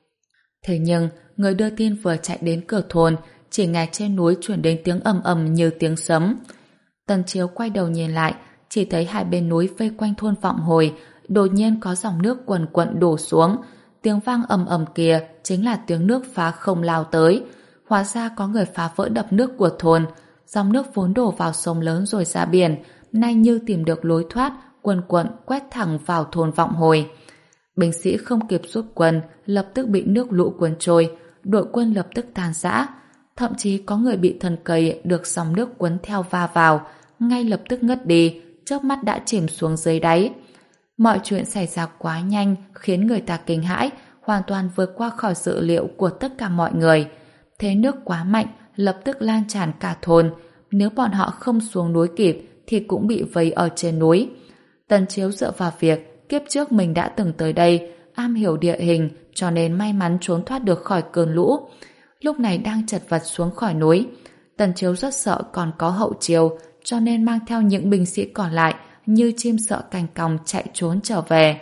Speaker 1: Thế nhưng người đưa tin vừa chạy đến cửa thôn, chỉ nghe trên núi truyền đến tiếng ầm ầm như tiếng sấm. Tần Chiếu quay đầu nhìn lại, chỉ thấy hai bên núi vây quanh thôn Vọng Hồi đột nhiên có dòng nước quần quận đổ xuống. Tiếng vang ầm ầm kia chính là tiếng nước phá không lao tới. Hóa ra có người phá vỡ đập nước của thôn. Dòng nước vốn đổ vào sông lớn rồi ra biển, nay như tìm được lối thoát, quần quận quét thẳng vào thôn Vọng Hồi. Binh sĩ không kịp rút quân, lập tức bị nước lũ cuốn trôi, đội quân lập tức tan rã. Thậm chí có người bị thân cây được dòng nước cuốn theo va vào, ngay lập tức ngất đi, chớp mắt đã chìm xuống dưới đáy. Mọi chuyện xảy ra quá nhanh khiến người ta kinh hãi, hoàn toàn vượt qua khỏi dự liệu của tất cả mọi người. Thế nước quá mạnh, lập tức lan tràn cả thôn. Nếu bọn họ không xuống núi kịp thì cũng bị vây ở trên núi. Tần Chiếu dựa vào việc kiếp trước mình đã từng tới đây, am hiểu địa hình, cho nên may mắn trốn thoát được khỏi cơn lũ. Lúc này đang chật vật xuống khỏi núi. Tần Chiếu rất sợ còn có hậu chiêu, cho nên mang theo những binh sĩ còn lại như chim sợ cành còng chạy trốn trở về.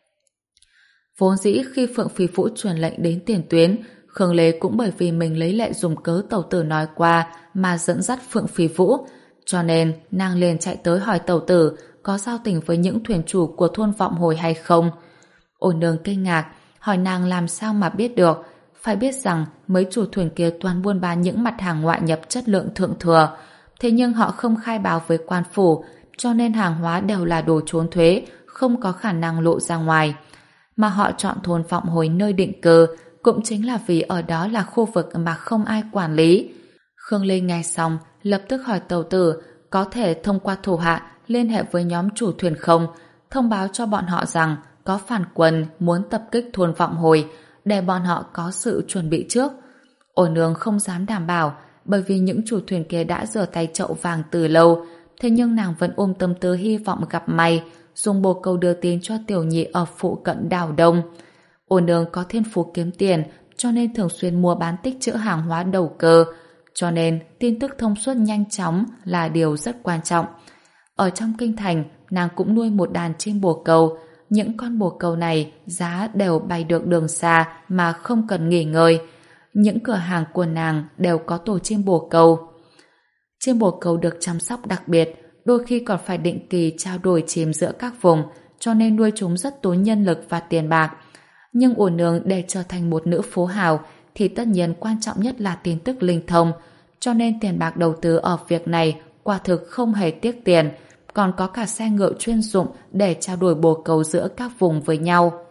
Speaker 1: Vốn dĩ khi Phượng Phi Vũ truyền lệnh đến tiền tuyến, Khương Lê cũng bởi vì mình lấy lệ dùng cớ tẩu tử nói qua mà dẫn dắt Phượng Phi Vũ, cho nên nàng liền chạy tới hỏi tẩu tử có giao tình với những thuyền chủ của thôn Vọng Hồi hay không. Ôn Nương kinh ngạc, hỏi nàng làm sao mà biết được. Phải biết rằng mấy chủ thuyền kia toàn buôn bán những mặt hàng ngoại nhập chất lượng thượng thừa, thế nhưng họ không khai báo với quan phủ, cho nên hàng hóa đều là đồ trốn thuế, không có khả năng lộ ra ngoài. Mà họ chọn thôn Vọng Hồi nơi định cư cũng chính là vì ở đó là khu vực mà không ai quản lý. Khương Lê nghe xong lập tức hỏi tẩu tử có thể thông qua thủ hạ liên hệ với nhóm chủ thuyền không, thông báo cho bọn họ rằng có phản quân muốn tập kích thôn Vọng Hồi, để bọn họ có sự chuẩn bị trước. Ôn Nương không dám đảm bảo, bởi vì những chủ thuyền kia đã rửa tay chậu vàng từ lâu, thế nhưng nàng vẫn ôm tâm tư hy vọng gặp may, dùng bồ câu đưa tin cho tiểu nhị ở phụ cận đảo Đông. Ôn Nương có thiên phú kiếm tiền, cho nên thường xuyên mua bán tích trữ hàng hóa đầu cơ, cho nên tin tức thông suốt nhanh chóng là điều rất quan trọng. Ở trong kinh thành, nàng cũng nuôi một đàn chim bồ câu. Những con bồ câu này giá đều bay được đường xa mà không cần nghỉ ngơi. Những cửa hàng của nàng đều có tổ chim bồ câu. Chim bồ câu được chăm sóc đặc biệt, đôi khi còn phải định kỳ trao đổi chim giữa các vùng, cho nên nuôi chúng rất tốn nhân lực và tiền bạc. Nhưng Ôn Nương để trở thành một nữ phú hào thì tất nhiên quan trọng nhất là tin tức linh thông, cho nên tiền bạc đầu tư ở việc này quả thực không hề tiếc tiền, còn có cả xe ngựa chuyên dụng để trao đổi bồ câu giữa các vùng với nhau.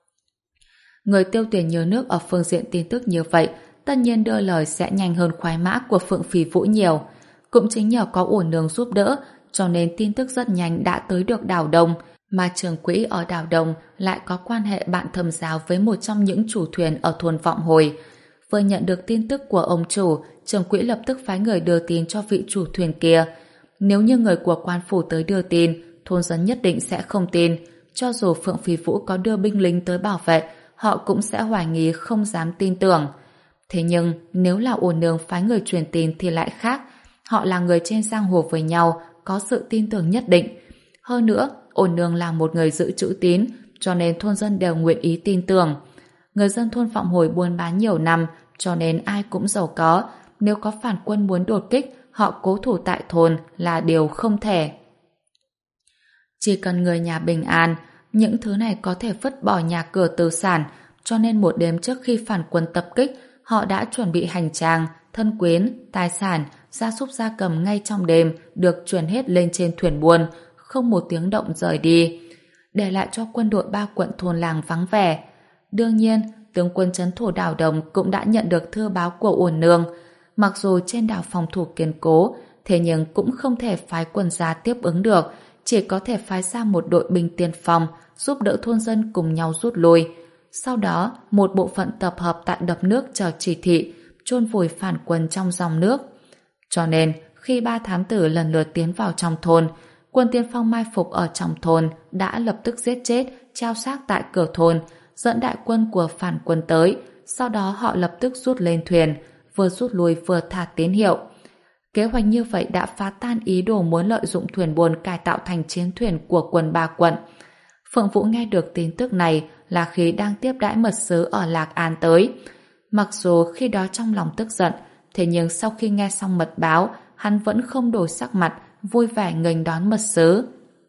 Speaker 1: Người tiêu tiền nhiều nước ở phương diện tin tức như vậy, tất nhiên đưa lời sẽ nhanh hơn khoái mã của Phượng Phì Vũ nhiều. Cũng chính nhờ có Ôn Nương giúp đỡ, cho nên tin tức rất nhanh đã tới được Đào Đông, mà trưởng quỹ ở Đào Đông lại có quan hệ bạn thâm giao với một trong những chủ thuyền ở thôn Vọng Hồi. Vừa nhận được tin tức của ông chủ, trưởng quỹ lập tức phái người đưa tin cho vị chủ thuyền kia. Nếu như người của quan phủ tới đưa tin, thôn dân nhất định sẽ không tin. Cho dù Phượng Phì Vũ có đưa binh lính tới bảo vệ, họ cũng sẽ hoài nghi, không dám tin tưởng. Thế nhưng, nếu là Ôn Nương phái người truyền tin thì lại khác. Họ là người trên giang hồ với nhau, có sự tin tưởng nhất định. Hơn nữa, Ôn Nương là một người giữ chữ tín, cho nên thôn dân đều nguyện ý tin tưởng. Người dân thôn Vọng Hồi buôn bán nhiều năm, cho nên ai cũng giàu có. Nếu có phản quân muốn đột kích, họ cố thủ tại thôn là điều không thể. Chỉ cần người nhà bình an, những thứ này có thể vứt bỏ nhà cửa tư sản, cho nên một đêm trước khi phản quân tập kích, họ đã chuẩn bị hành trang, thân quyến, tài sản, gia súc gia cầm ngay trong đêm được chuyển hết lên trên thuyền buôn, không một tiếng động rời đi, để lại cho quân đội ba quận thôn làng vắng vẻ. Đương nhiên, tướng quân trấn thủ Đào Đông cũng đã nhận được thư báo của Ôn Nương. Mặc dù trên đảo phòng thủ kiên cố, thế nhưng cũng không thể phái quân ra tiếp ứng được, chỉ có thể phái ra một đội binh tiên phong giúp đỡ thôn dân cùng nhau rút lui. Sau đó, một bộ phận tập hợp tại đập nước chờ chỉ thị, chôn vùi phản quân trong dòng nước. Cho nên, khi ba thám tử lần lượt tiến vào trong thôn, quân tiên phong mai phục ở trong thôn đã lập tức giết chết, treo xác tại cửa thôn, dẫn đại quân của phản quân tới. Sau đó họ lập tức rút lên thuyền, vừa rút lui vừa thả tín hiệu. Kế hoạch như vậy đã phá tan ý đồ muốn lợi dụng thuyền buôn cải tạo thành chiến thuyền của quân ba quận. Phượng Vũ nghe được tin tức này là khi đang tiếp đãi mật sứ ở Lạc An tới. Mặc dù khi đó trong lòng tức giận, thế nhưng sau khi nghe xong mật báo, hắn vẫn không đổi sắc mặt, vui vẻ nghênh đón mật sứ.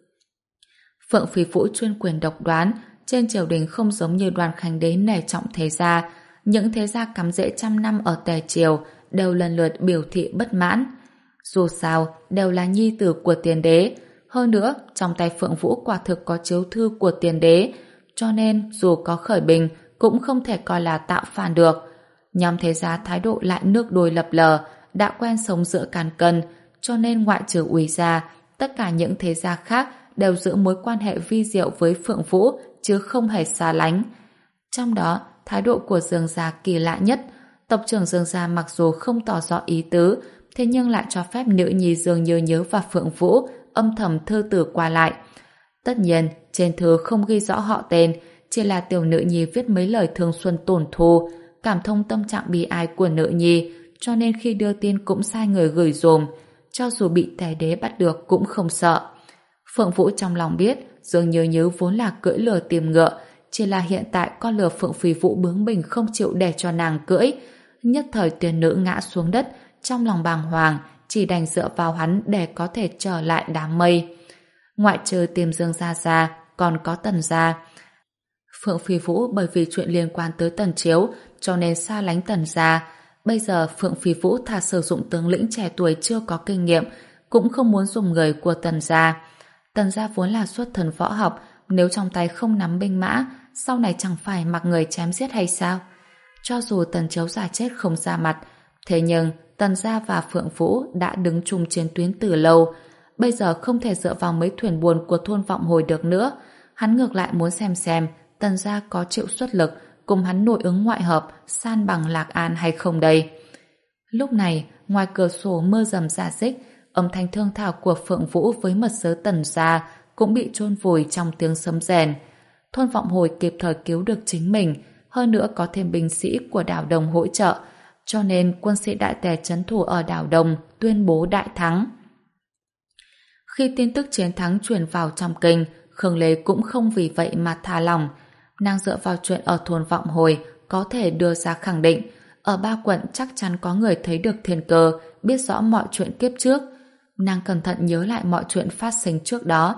Speaker 1: Phượng Phì Vũ chuyên quyền độc đoán, trên triều đình không giống như Đoàn Khánh Đế nể trọng thế gia. Những thế gia cắm rễ trăm năm ở Tề Triều đều lần lượt biểu thị bất mãn. Dù sao, đều là nhi tử của tiền đế. Hơn nữa, trong tay Phượng Vũ quả thực có chiếu thư của tiền đế, cho nên dù có khởi bình cũng không thể coi là tạo phản được. Nhóm thế gia thái độ lại nước đôi lập lờ, đã quen sống giữa càn cân, cho nên ngoại trừ Úy gia, tất cả những thế gia khác đều giữ mối quan hệ vi diệu với Phượng Vũ, chứ không hề xa lánh. Trong đó, thái độ của Dương gia kỳ lạ nhất. Tộc trưởng Dương gia mặc dù không tỏ rõ ý tứ, thế nhưng lại cho phép nữ nhi Dương Như Nhớ và Phượng Vũ âm thầm thư từ qua lại. Tất nhiên, trên thư không ghi rõ họ tên, chỉ là tiểu nữ nhi viết mấy lời thương xuân tổn thù, cảm thông tâm trạng bi ai của nữ nhi, cho nên khi đưa tin cũng sai người gửi dùm, cho dù bị Tề đế bắt được cũng không sợ. Phượng Vũ trong lòng biết Dương Như Nhớ vốn là cưỡi lừa tìm ngựa, chỉ là hiện tại con lừa Phượng Phì Vũ bướng bỉnh không chịu để cho nàng cưỡi. Nhất thời tuyển nữ ngã xuống đất, trong lòng bàng hoàng, chỉ đành dựa vào hắn để có thể trở lại đám mây. Ngoại trừ tìm Dương gia ra, còn có Tần gia. Phượng Phì Vũ bởi vì chuyện liên quan tới Tần Chiếu, cho nên xa lánh Tần gia. Bây giờ Phượng Phì Vũ thà sử dụng tướng lĩnh trẻ tuổi chưa có kinh nghiệm, cũng không muốn dùng người của Tần gia. Tần gia vốn là xuất thân võ học, nếu trong tay không nắm binh mã, sau này chẳng phải mặc người chém giết hay sao? Cho dù Tần Chiếu giả chết không ra mặt, thế nhưng Tần gia và Phượng Vũ đã đứng chung chiến tuyến từ lâu, bây giờ không thể dựa vào mấy thuyền buôn của thôn Vọng Hồi được nữa. Hắn ngược lại muốn xem xem Tần gia có chịu xuất lực cùng hắn nội ứng ngoại hợp san bằng Lạc An hay không đây. Lúc này, ngoài cửa sổ mưa rầm rả rích, âm thanh thương thảo của Phượng Vũ với mật sứ Tần gia cũng bị chôn vùi trong tiếng sấm rèn. Thôn Vọng Hồi kịp thời cứu được chính mình, hơn nữa có thêm binh sĩ của Đào Đông hỗ trợ, cho nên quân sĩ đại tề trấn thủ ở Đào Đông tuyên bố đại thắng. Khi tin tức chiến thắng truyền vào trong kinh, Khương Lê cũng không vì vậy mà thả lỏng. Nàng dựa vào chuyện ở thôn Vọng Hồi có thể đưa ra khẳng định ở ba quận chắc chắn có người thấy được thiên cơ, biết rõ mọi chuyện kiếp trước. Nàng cẩn thận nhớ lại mọi chuyện phát sinh trước đó,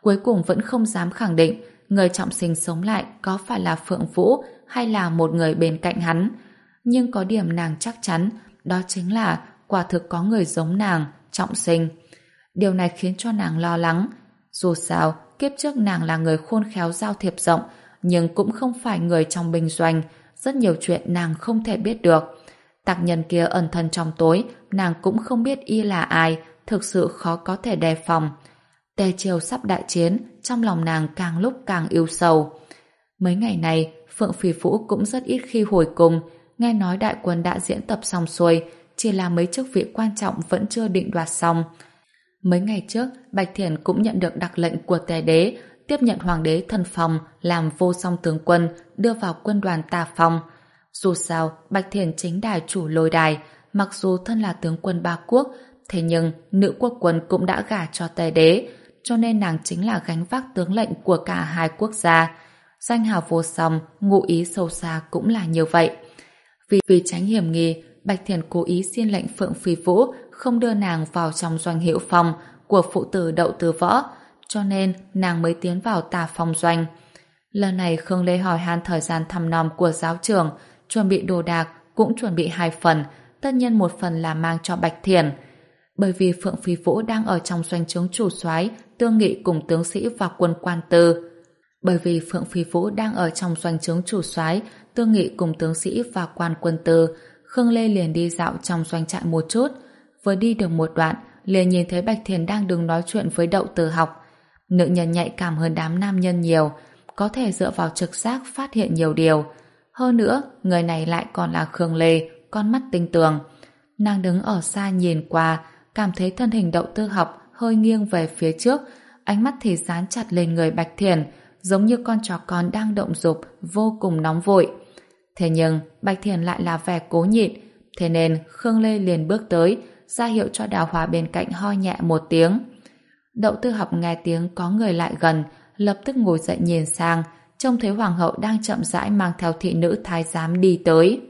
Speaker 1: cuối cùng vẫn không dám khẳng định người trọng sinh sống lại có phải là Phượng Vũ hay là một người bên cạnh hắn. Nhưng có điểm nàng chắc chắn, đó chính là quả thực có người giống nàng, trọng sinh. Điều này khiến cho nàng lo lắng. Dù sao, kiếp trước nàng là người khôn khéo giao thiệp rộng, nhưng cũng không phải người trong binh doanh, rất nhiều chuyện nàng không thể biết được. Tặc nhân kia ẩn thân trong tối, nàng cũng không biết y là ai, thực sự khó có thể đề phòng. Tề Triều sắp đại chiến, trong lòng nàng càng lúc càng ưu sầu. Mấy ngày này, Phượng Phì Vũ cũng rất ít khi hồi cung, nghe nói đại quân đã diễn tập xong xuôi, chỉ là mấy chức vị quan trọng vẫn chưa định đoạt xong. Mấy ngày trước, Bạch Thiển cũng nhận được đặc lệnh của Tề Đế, tiếp nhận Hoàng đế Thần Phong làm vô song tướng quân, đưa vào quân đoàn Tà Phong. Dù sao, Bạch Thiển chính đài chủ Lôi Đài, mặc dù thân là tướng quân ba quốc, thế nhưng nữ quốc quân cũng đã gả cho Tề Đế, cho nên nàng chính là gánh vác tướng lệnh của cả hai quốc gia. Danh hào vô song, ngụ ý sâu xa cũng là như vậy. Vì, vì tránh hiểm nghi, Bạch Thiển cố ý xin lệnh Phượng Phi Vũ không đưa nàng vào trong doanh hiệu phòng của phụ tử Đậu Từ Võ, cho nên nàng mới tiến vào Tà Phong doanh. Lần này Khương Lê hỏi han thời gian thăm nom của giáo trưởng, chuẩn bị đồ đạc cũng chuẩn bị hai phần, tất nhiên một phần là mang cho Bạch Thiển. Bởi vì Phượng Phi Vũ đang ở trong doanh trướng chủ soái tương nghị cùng tướng sĩ và quân quan tư. Bởi vì Phượng Phi Vũ đang ở trong doanh trướng chủ soái tương nghị cùng tướng sĩ và quan quân tư, Khương Lê liền đi dạo trong doanh trại một chút. Vừa đi được một đoạn, liền nhìn thấy Bạch Thiền đang đứng nói chuyện với Đậu Từ Học. Nữ nhân nhạy cảm hơn đám nam nhân nhiều, có thể dựa vào trực giác phát hiện nhiều điều. Hơn nữa, người này lại còn là Khương Lê, con mắt tinh tường. Nàng đứng ở xa nhìn qua, cảm thấy thân hình Đậu Tư Học hơi nghiêng về phía trước, ánh mắt thì dán chặt lên người Bạch Thiền, giống như con chó con đang động dục, vô cùng nóng vội. Thế nhưng, Bạch Thiền lại là vẻ cố nhịn, thế nên Khương Lê liền bước tới, ra hiệu cho Đào Hòa bên cạnh ho nhẹ một tiếng. Đậu Tư Học nghe tiếng có người lại gần, lập tức ngồi dậy nhìn sang, trông thấy Hoàng hậu đang chậm rãi mang theo thị nữ thái giám đi tới.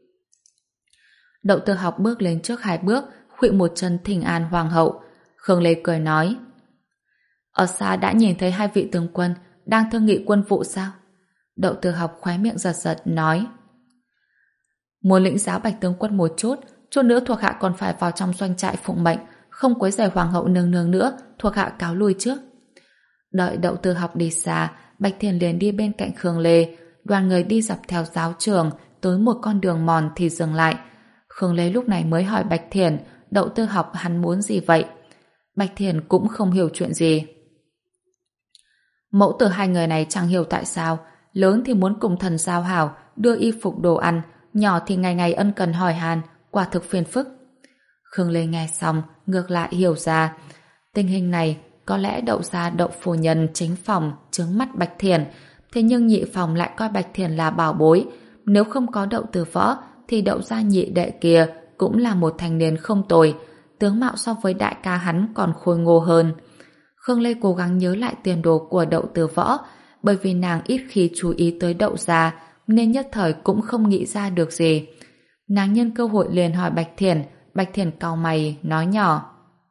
Speaker 1: Đậu Tư Học bước lên trước hai bước, khuỵu một chân thỉnh an Hoàng hậu. Khương Lê cười nói: Ở xa đã nhìn thấy hai vị tướng quân đang thương nghị quân vụ sao? Đậu Tư Học khóe miệng giật giật nói: Muốn lĩnh giáo Bạch tướng quân một chút, chút nữa thuộc hạ còn phải vào trong doanh trại phụng mệnh, không quấy rầy Hoàng hậu nương nương nữa, thuộc hạ cáo lui trước. Đợi Đậu Tư Học đi xa, Bạch Thiền liền đi bên cạnh Khương Lê, đoàn người đi dọc theo giáo trường tới một con đường mòn thì dừng lại. Khương Lê lúc này mới hỏi Bạch Thiền Đậu Tư Học hắn muốn gì vậy. Bạch Thiền cũng không hiểu chuyện gì. Mẫu tử hai người này chẳng hiểu tại sao, lớn thì muốn cùng thần giao hảo, đưa y phục đồ ăn, nhỏ thì ngày ngày ân cần hỏi han, quả thực phiền phức. Khương Lê nghe xong, ngược lại hiểu ra. Tình hình này, có lẽ Đậu gia Đậu phu nhân chính phòng trướng mắt Bạch Thiền, thế nhưng nhị phòng lại coi Bạch Thiền là bảo bối. Nếu không có Đậu Từ Võ, thì Đậu gia nhị đệ kia cũng là một thanh niên không tồi, tướng mạo so với đại ca hắn còn khôi ngô hơn. Khương Lê cố gắng nhớ lại tiền đồ của Đậu Từ Võ, bởi vì nàng ít khi chú ý tới Đậu gia, nên nhất thời cũng không nghĩ ra được gì. Nàng nhân cơ hội liền hỏi Bạch Thiền, Bạch Thiền cau mày, nói nhỏ: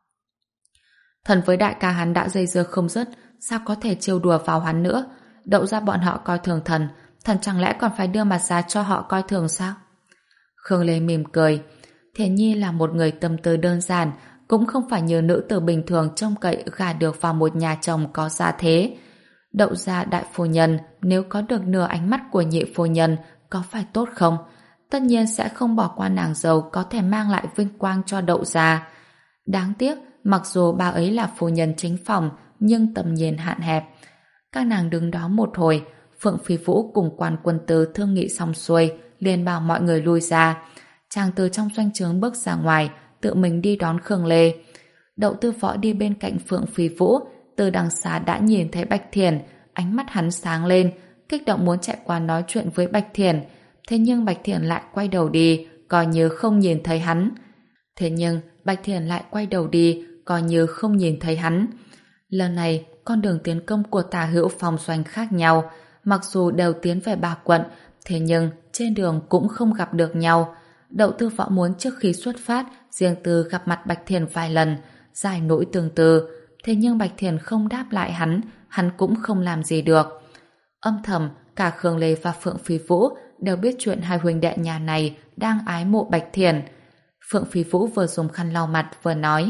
Speaker 1: Thần với đại ca hắn đã dây dưa không dứt, sao có thể trêu đùa vào hắn nữa? Đậu gia bọn họ coi thường thần, thần chẳng lẽ còn phải đưa mặt ra cho họ coi thường sao? Khương Lê mỉm cười. Thiền Nhi là một người tâm tư đơn giản, cũng không phải như nữ tử bình thường trông cậy gả được vào một nhà chồng có gia thế. Đậu gia đại phu nhân nếu có được nửa ánh mắt của nhị phu nhân có phải tốt không? Tất nhiên sẽ không bỏ qua nàng dâu có thể mang lại vinh quang cho Đậu gia. Đáng tiếc, mặc dù bà ấy là phu nhân chính phòng, nhưng tầm nhìn hạn hẹp. Các nàng đứng đó một hồi, Phượng Phi Vũ cùng quan quân tư thương nghị xong xuôi, liền bảo mọi người lui ra. Chàng từ trong doanh trướng bước ra ngoài, tự mình đi đón Khương Lê. Đậu Tư Võ đi bên cạnh Phượng Phi Vũ, từ đằng xa đã nhìn thấy Bạch Thiền, ánh mắt hắn sáng lên, kích động muốn chạy qua nói chuyện với Bạch Thiền. Thế nhưng Bạch Thiền lại quay đầu đi, coi như không nhìn thấy hắn. Thế nhưng Bạch Thiền lại quay đầu đi, coi như không nhìn thấy hắn. Lần này, con đường tiến công của tả hữu phòng doanh khác nhau, mặc dù đều tiến về ba quận, thế nhưng trên đường cũng không gặp được nhau. Đậu Tư Võ muốn trước khi xuất phát riêng tư gặp mặt Bạch Thiền vài lần, giải nỗi tương tư, thế nhưng Bạch Thiền không đáp lại hắn, hắn cũng không làm gì được. Âm thầm, cả Khương Lê và Phượng Phi Vũ đều biết chuyện hai huynh đệ nhà này đang ái mộ Bạch Thiền. Phượng Phi Vũ vừa dùng khăn lau mặt vừa nói: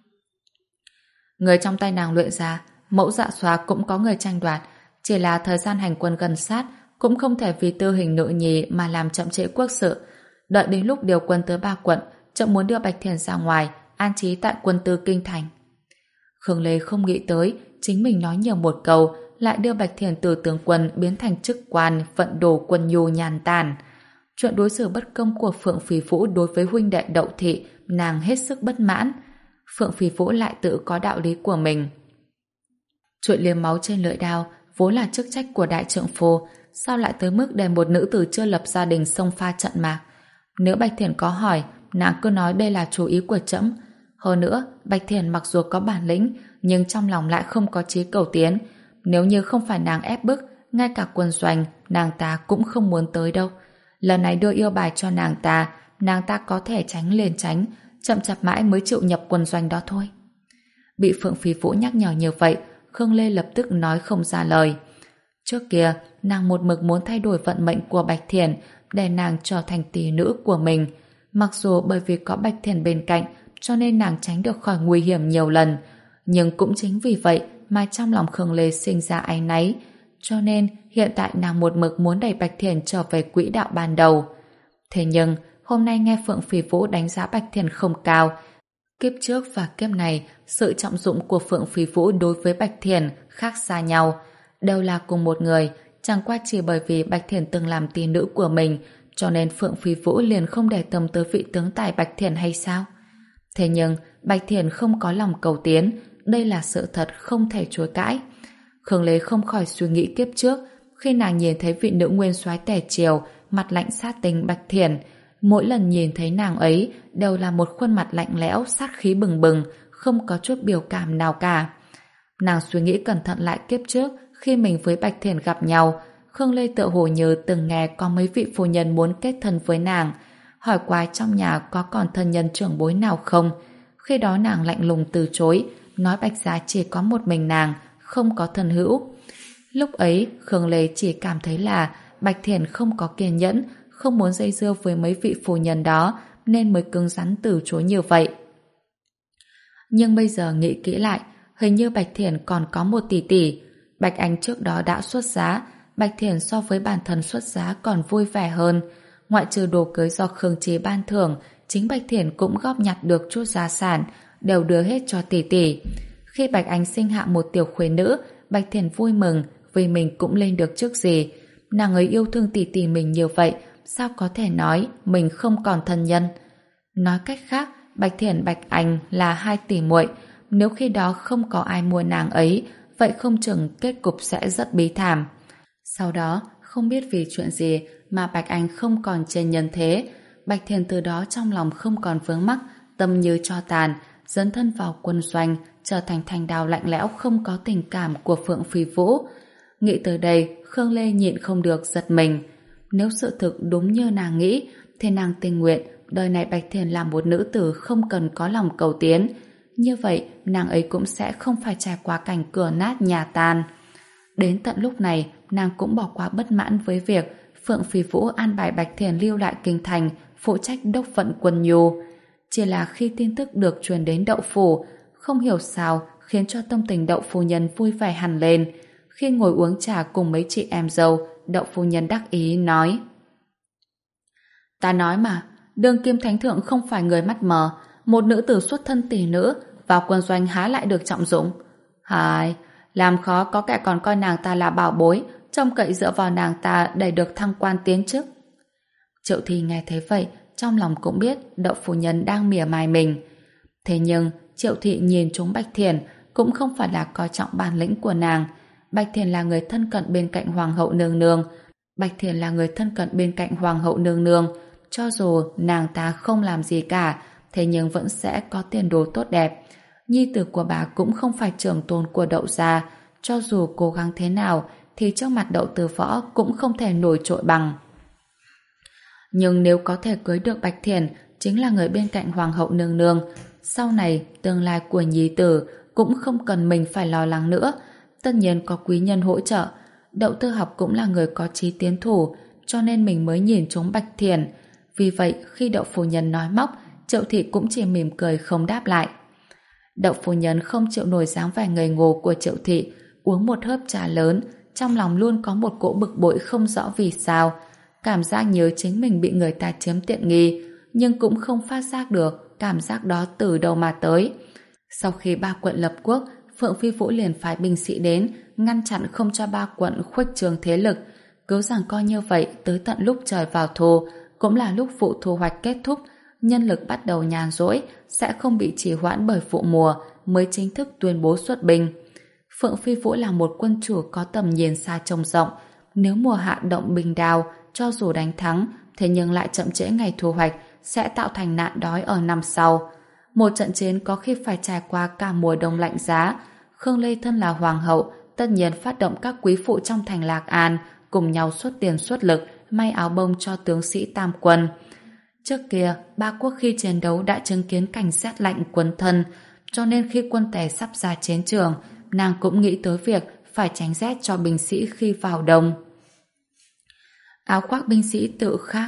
Speaker 1: người trong tay nàng luyện ra, mẫu dạ xoa cũng có người tranh đoạt, chỉ là thời gian hành quân gần sát, cũng không thể vì tư hình nữ nhi mà làm chậm trễ quốc sự. Đợi đến lúc điều quân tới ba quận, chậm muốn đưa Bạch Thiền ra ngoài, an trí tại quân tư kinh thành. Khương Lê không nghĩ tới, chính mình nói nhiều một câu, lại đưa Bạch Thiền từ tướng quân biến thành chức quan vận đồ quân nhu nhàn tản. Chuyện đối xử bất công của Phượng Phi Vũ đối với huynh đệ Đậu Thị, nàng hết sức bất mãn. Phượng Phi Vũ lại tự có đạo lý của mình. Chuyện liếm máu trên lưỡi đao vốn là chức trách của đại trượng phu, sao lại tới mức để một nữ tử chưa lập gia đình xông pha trận mạc? Nếu Bạch Thiền có hỏi, nàng cứ nói đây là chú ý của trẫm. Hơn nữa, Bạch Thiền mặc dù có bản lĩnh, nhưng trong lòng lại không có chí cầu tiến. Nếu như không phải nàng ép bức, ngay cả quân doanh, nàng ta cũng không muốn tới đâu. Lần này đưa yêu bài cho nàng ta, nàng ta có thể tránh liền tránh, chậm chạp mãi mới chịu nhập quân doanh đó thôi. Bị Phượng Phi Vũ nhắc nhở như vậy, Khương Lê lập tức nói không ra lời. Trước kia, nàng một mực muốn thay đổi vận mệnh của Bạch Thiền để nàng trở thành tỷ nữ của mình. Mặc dù bởi vì có Bạch Thiền bên cạnh, cho nên nàng tránh được khỏi nguy hiểm nhiều lần. Nhưng cũng chính vì vậy mà trong lòng Khương Lê sinh ra áy náy. Cho nên hiện tại nàng một mực muốn đẩy Bạch Thiền trở về quỹ đạo ban đầu. Thế nhưng, hôm nay nghe Phượng Phi Vũ đánh giá Bạch Thiền không cao. Kiếp trước và kiếp này, sự trọng dụng của Phượng Phi Vũ đối với Bạch Thiền khác xa nhau. Đều là cùng một người, chẳng qua chỉ bởi vì Bạch Thiền từng làm tỷ nữ của mình, cho nên Phượng Phi Vũ liền không để tâm tới vị tướng tài Bạch Thiền hay sao? Thế nhưng, Bạch Thiền không có lòng cầu tiến, đây là sự thật không thể chối cãi. Khương Lê không khỏi suy nghĩ kiếp trước, khi nàng nhìn thấy vị nữ nguyên soái tẻ triều, mặt lạnh sát tình Bạch Thiền, mỗi lần nhìn thấy nàng ấy đều là một khuôn mặt lạnh lẽo, sát khí bừng bừng, không có chút biểu cảm nào cả. Nàng suy nghĩ cẩn thận lại kiếp trước, khi mình với Bạch Thiền gặp nhau, Khương Lê tựa hồ nhớ từng nghe có mấy vị phu nhân muốn kết thân với nàng, hỏi qua trong nhà có còn thân nhân trưởng bối nào không. Khi đó nàng lạnh lùng từ chối, nói Bạch gia chỉ có một mình nàng, không có thân hữu. Lúc ấy, Khương Lê chỉ cảm thấy là Bạch Thiền không có kiên nhẫn, không muốn dây dưa với mấy vị phu nhân đó, nên mới cứng rắn từ chối như vậy. Nhưng bây giờ nghĩ kỹ lại, hình như Bạch Thiền còn có một tỷ tỷ. Bạch Anh trước đó đã xuất giá, Bạch Thiền so với bản thân xuất giá còn vui vẻ hơn. Ngoại trừ đồ cưới do Khương Chí ban thưởng, chính Bạch Thiền cũng góp nhặt được chút gia sản, đều đưa hết cho tỷ tỷ. Khi Bạch Anh sinh hạ một tiểu khuê nữ, Bạch Thiền vui mừng vì mình cũng lên được chức gì. Nàng ấy yêu thương tỷ tỷ mình như vậy, sao có thể nói mình không còn thân nhân? Nói cách khác, Bạch Thiền Bạch Anh là hai tỷ muội. Nếu khi đó không có ai mua nàng ấy, vậy không chừng kết cục sẽ rất bí thảm. Sau đó, không biết vì chuyện gì mà Bạch Anh không còn trên nhân thế. Bạch Thiền từ đó trong lòng không còn vướng mắc, tâm như tro tàn, dấn thân vào quân doanh, trở thành thành đào lạnh lẽo không có tình cảm của Phượng Phi Vũ. Nghĩ tới đây, Khương Lê nhịn không được giật mình. Nếu sự thực đúng như nàng nghĩ, thì nàng tình nguyện đời này Bạch Thiền là một nữ tử không cần có lòng cầu tiến. Như vậy, nàng ấy cũng sẽ không phải trải qua cảnh cửa nát nhà tan. Đến tận lúc này, nàng cũng bỏ qua bất mãn với việc Phượng Phi Vũ an bài Bạch Thiền lưu lại kinh thành, phụ trách đốc vận quân nhu. Chỉ là khi tin tức được truyền đến Đậu phủ, không hiểu sao khiến cho tâm tình Đậu phu nhân vui vẻ hẳn lên. Khi ngồi uống trà cùng mấy chị em dâu, Đậu phu nhân đắc ý nói: Ta nói mà, đương kim thánh thượng không phải người mắt mờ, một nữ tử xuất thân tỷ nữ vào quân doanh há lại được trọng dụng. Hài, làm khó có kẻ còn coi nàng ta là bảo bối, trông cậy dựa vào nàng ta để được thăng quan tiến chức. Triệu Thi nghe thấy vậy, trong lòng cũng biết Đậu phu nhân đang mỉa mai mình. Thế nhưng Triệu Thị nhìn trúng Bạch Thiền cũng không phải là coi trọng bản lĩnh của nàng. Bạch Thiền là người thân cận bên cạnh Hoàng hậu nương nương. Bạch Thiền là người thân cận bên cạnh Hoàng hậu nương nương. Cho dù nàng ta không làm gì cả, thế nhưng vẫn sẽ có tiền đồ tốt đẹp. Nhi tử của bà cũng không phải trưởng tôn của Đậu gia, cho dù cố gắng thế nào thì trước mặt Đậu Từ Võ cũng không thể nổi trội bằng. Nhưng nếu có thể cưới được Bạch Thiền, chính là người bên cạnh Hoàng hậu nương nương. Sau này, tương lai của nhi tử cũng không cần mình phải lo lắng nữa. Tất nhiên có quý nhân hỗ trợ. Đậu Tư Học cũng là người có chí tiến thủ, cho nên mình mới nhìn trúng Bạch Thiền. Vì vậy, khi Đậu phu nhân nói móc, Triệu Thị cũng chỉ mỉm cười không đáp lại. Đậu phu nhân không chịu nổi dáng vẻ ngây ngô của Triệu Thị, uống một hớp trà lớn, trong lòng luôn có một cỗ bực bội không rõ vì sao. Cảm giác nhớ chính mình bị người ta chiếm tiện nghi, nhưng cũng không phát giác được cảm giác đó từ đâu mà tới. Sau khi ba quận lập quốc, Phượng Phi Vũ liền phái binh sĩ đến, ngăn chặn không cho ba quận khuếch trương thế lực. Cứ rằng coi như vậy, tới tận lúc trời vào thu, cũng là lúc vụ thu hoạch kết thúc, nhân lực bắt đầu nhàn rỗi, sẽ không bị trì hoãn bởi vụ mùa, mới chính thức tuyên bố xuất binh. Phượng Phi Vũ là một quân chủ có tầm nhìn xa trông rộng. Nếu mùa hạ động binh đao, cho dù đánh thắng, thế nhưng lại chậm trễ ngày thu hoạch, sẽ tạo thành nạn đói ở năm sau. Một trận chiến có khi phải trải qua cả mùa đông lạnh giá. Khương Lê thân là hoàng hậu, tất nhiên phát động các quý phụ trong thành Lạc An, cùng nhau xuất tiền xuất lực, may áo bông cho tướng sĩ tam quân. Trước kia, ba quốc khi chiến đấu đã chứng kiến cảnh rét lạnh quấn thân, cho nên khi quân tề sắp ra chiến trường, nàng cũng nghĩ tới việc phải tránh rét cho binh sĩ khi vào đông. Áo khoác binh sĩ tự khắc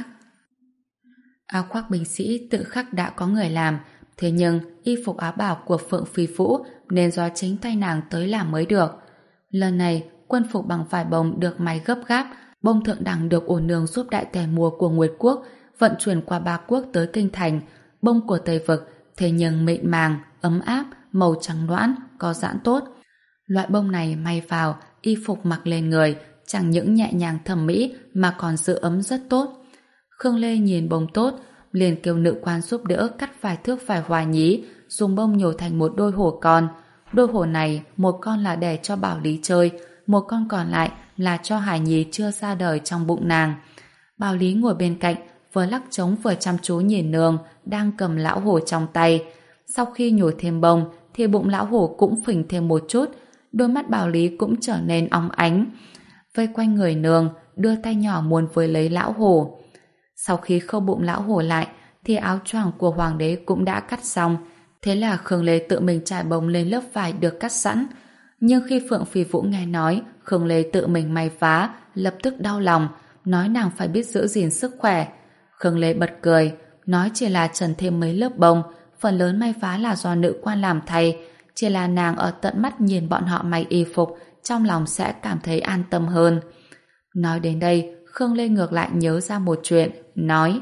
Speaker 1: Áo khoác binh sĩ tự khắc đã có người làm, thế nhưng y phục áo bào của Phượng Phi Vũ nên do chính tay nàng tới làm mới được. Lần này, quân phục bằng vải bông được may gấp gáp, bông thượng đẳng được ổn nương giúp đại tề mua của Nguyệt Quốc vận chuyển qua ba quốc tới kinh thành. Bông của Tây Vực thế nhưng mịn màng, ấm áp, màu trắng loãng, có giãn tốt. Loại bông này may vào, y phục mặc lên người, chẳng những nhẹ nhàng thẩm mỹ mà còn giữ ấm rất tốt. Khương Lê nhìn bông tốt, liền kêu nữ quan giúp đỡ cắt vài thước vải hoa nhí, dùng bông nhổ thành một đôi hổ con. Đôi hổ này, một con là để cho Bảo Lý chơi, một con còn lại là cho hài nhi chưa ra đời trong bụng nàng. Bảo Lý ngồi bên cạnh, vừa lắc trống vừa chăm chú nhìn nương đang cầm lão hổ trong tay. Sau khi nhổ thêm bông, thì bụng lão hổ cũng phình thêm một chút, đôi mắt Bảo Lý cũng trở nên óng ánh. Vây quanh người nương, đưa tay nhỏ muốn với lấy lão hổ. Sau khi khâu bụng lão hổ lại, thì áo choàng của hoàng đế cũng đã cắt xong. Thế là Khương Lê tự mình trải bông lên lớp vải được cắt sẵn. Nhưng khi Phượng Phi Vũ nghe nói Khương Lê tự mình may vá, lập tức đau lòng, nói nàng phải biết giữ gìn sức khỏe. Khương Lê bật cười, nói chỉ là trần thêm mấy lớp bông, phần lớn may vá là do nữ quan làm thay, chỉ là nàng ở tận mắt nhìn bọn họ may y phục, trong lòng sẽ cảm thấy an tâm hơn. Nói đến đây, Khương Lê ngược lại nhớ ra một chuyện, nói: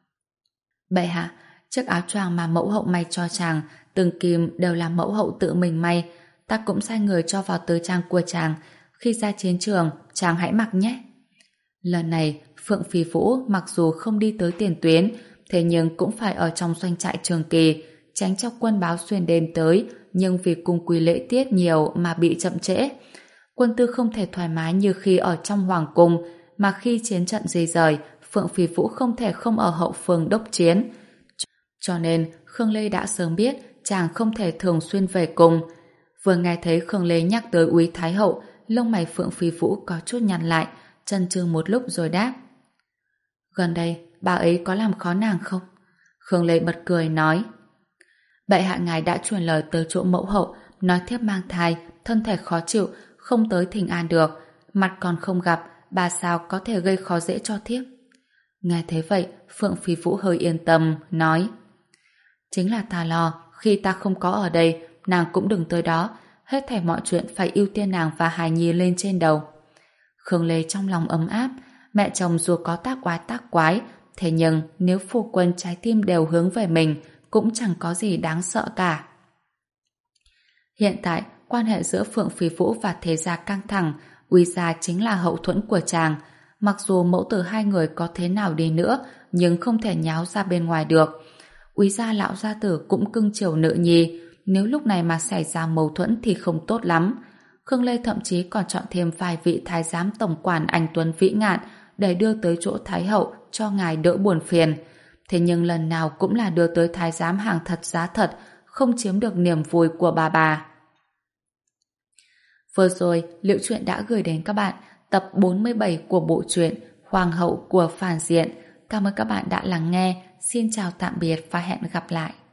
Speaker 1: Bệ hạ, chiếc áo choàng mà mẫu hậu may cho chàng, từng kim đều là mẫu hậu tự mình may, ta cũng sai người cho vào tư trang của chàng, khi ra chiến trường, chàng hãy mặc nhé. Lần này, Phượng Phi Vũ mặc dù không đi tới tiền tuyến, thế nhưng cũng phải ở trong doanh trại Trường Kỳ, tránh cho quân báo xuyên đêm tới, nhưng vì cung quy lễ tiết nhiều mà bị chậm trễ. Quân tư không thể thoải mái như khi ở trong hoàng cung, mà khi chiến trận di rời, Phượng Phi Vũ không thể không ở hậu phương đốc chiến. Cho nên, Khương Lê đã sớm biết chàng không thể thường xuyên về cùng. Vừa nghe thấy Khương Lê nhắc tới Úy Thái Hậu, lông mày Phượng Phi Vũ có chút nhăn lại, chần chừ một lúc rồi đáp: Gần đây, bà ấy có làm khó nàng không? Khương Lê bật cười nói: Bệ hạ ngài đã truyền lời tới chỗ mẫu hậu, nói thiếp mang thai, thân thể khó chịu, không tới thỉnh an được, mặt còn không gặp, bà sao có thể gây khó dễ cho thiếp? Nghe thế vậy, Phượng Phi Vũ hơi yên tâm, nói: Chính là ta lo, khi ta không có ở đây, nàng cũng đừng tới đó, hết thảy mọi chuyện phải ưu tiên nàng và hài nhi lên trên đầu. Khương Lê trong lòng ấm áp, mẹ chồng dù có tác quái tác quái, thế nhưng nếu phu quân trái tim đều hướng về mình, cũng chẳng có gì đáng sợ cả. Hiện tại, quan hệ giữa Phượng Phi Vũ và thế gia căng thẳng, Úy gia chính là hậu thuẫn của chàng. Mặc dù mẫu tử hai người có thế nào đi nữa, nhưng không thể nháo ra bên ngoài được. Úy gia lão gia tử cũng cưng chiều nữ nhi, nếu lúc này mà xảy ra mâu thuẫn thì không tốt lắm. Khương Lê thậm chí còn chọn thêm vài vị thái giám tổng quản anh tuấn vĩ ngạn để đưa tới chỗ Thái hậu cho ngài đỡ buồn phiền. Thế nhưng lần nào cũng là đưa tới thái giám hàng thật giá thật, không chiếm được niềm vui của bà bà. Vừa rồi, Liễu Chuyện đã gửi đến các bạn tập bốn mươi bảy của bộ truyện Hoàng hậu của phản diện. Cảm ơn các bạn đã lắng nghe. Xin chào tạm biệt và hẹn gặp lại.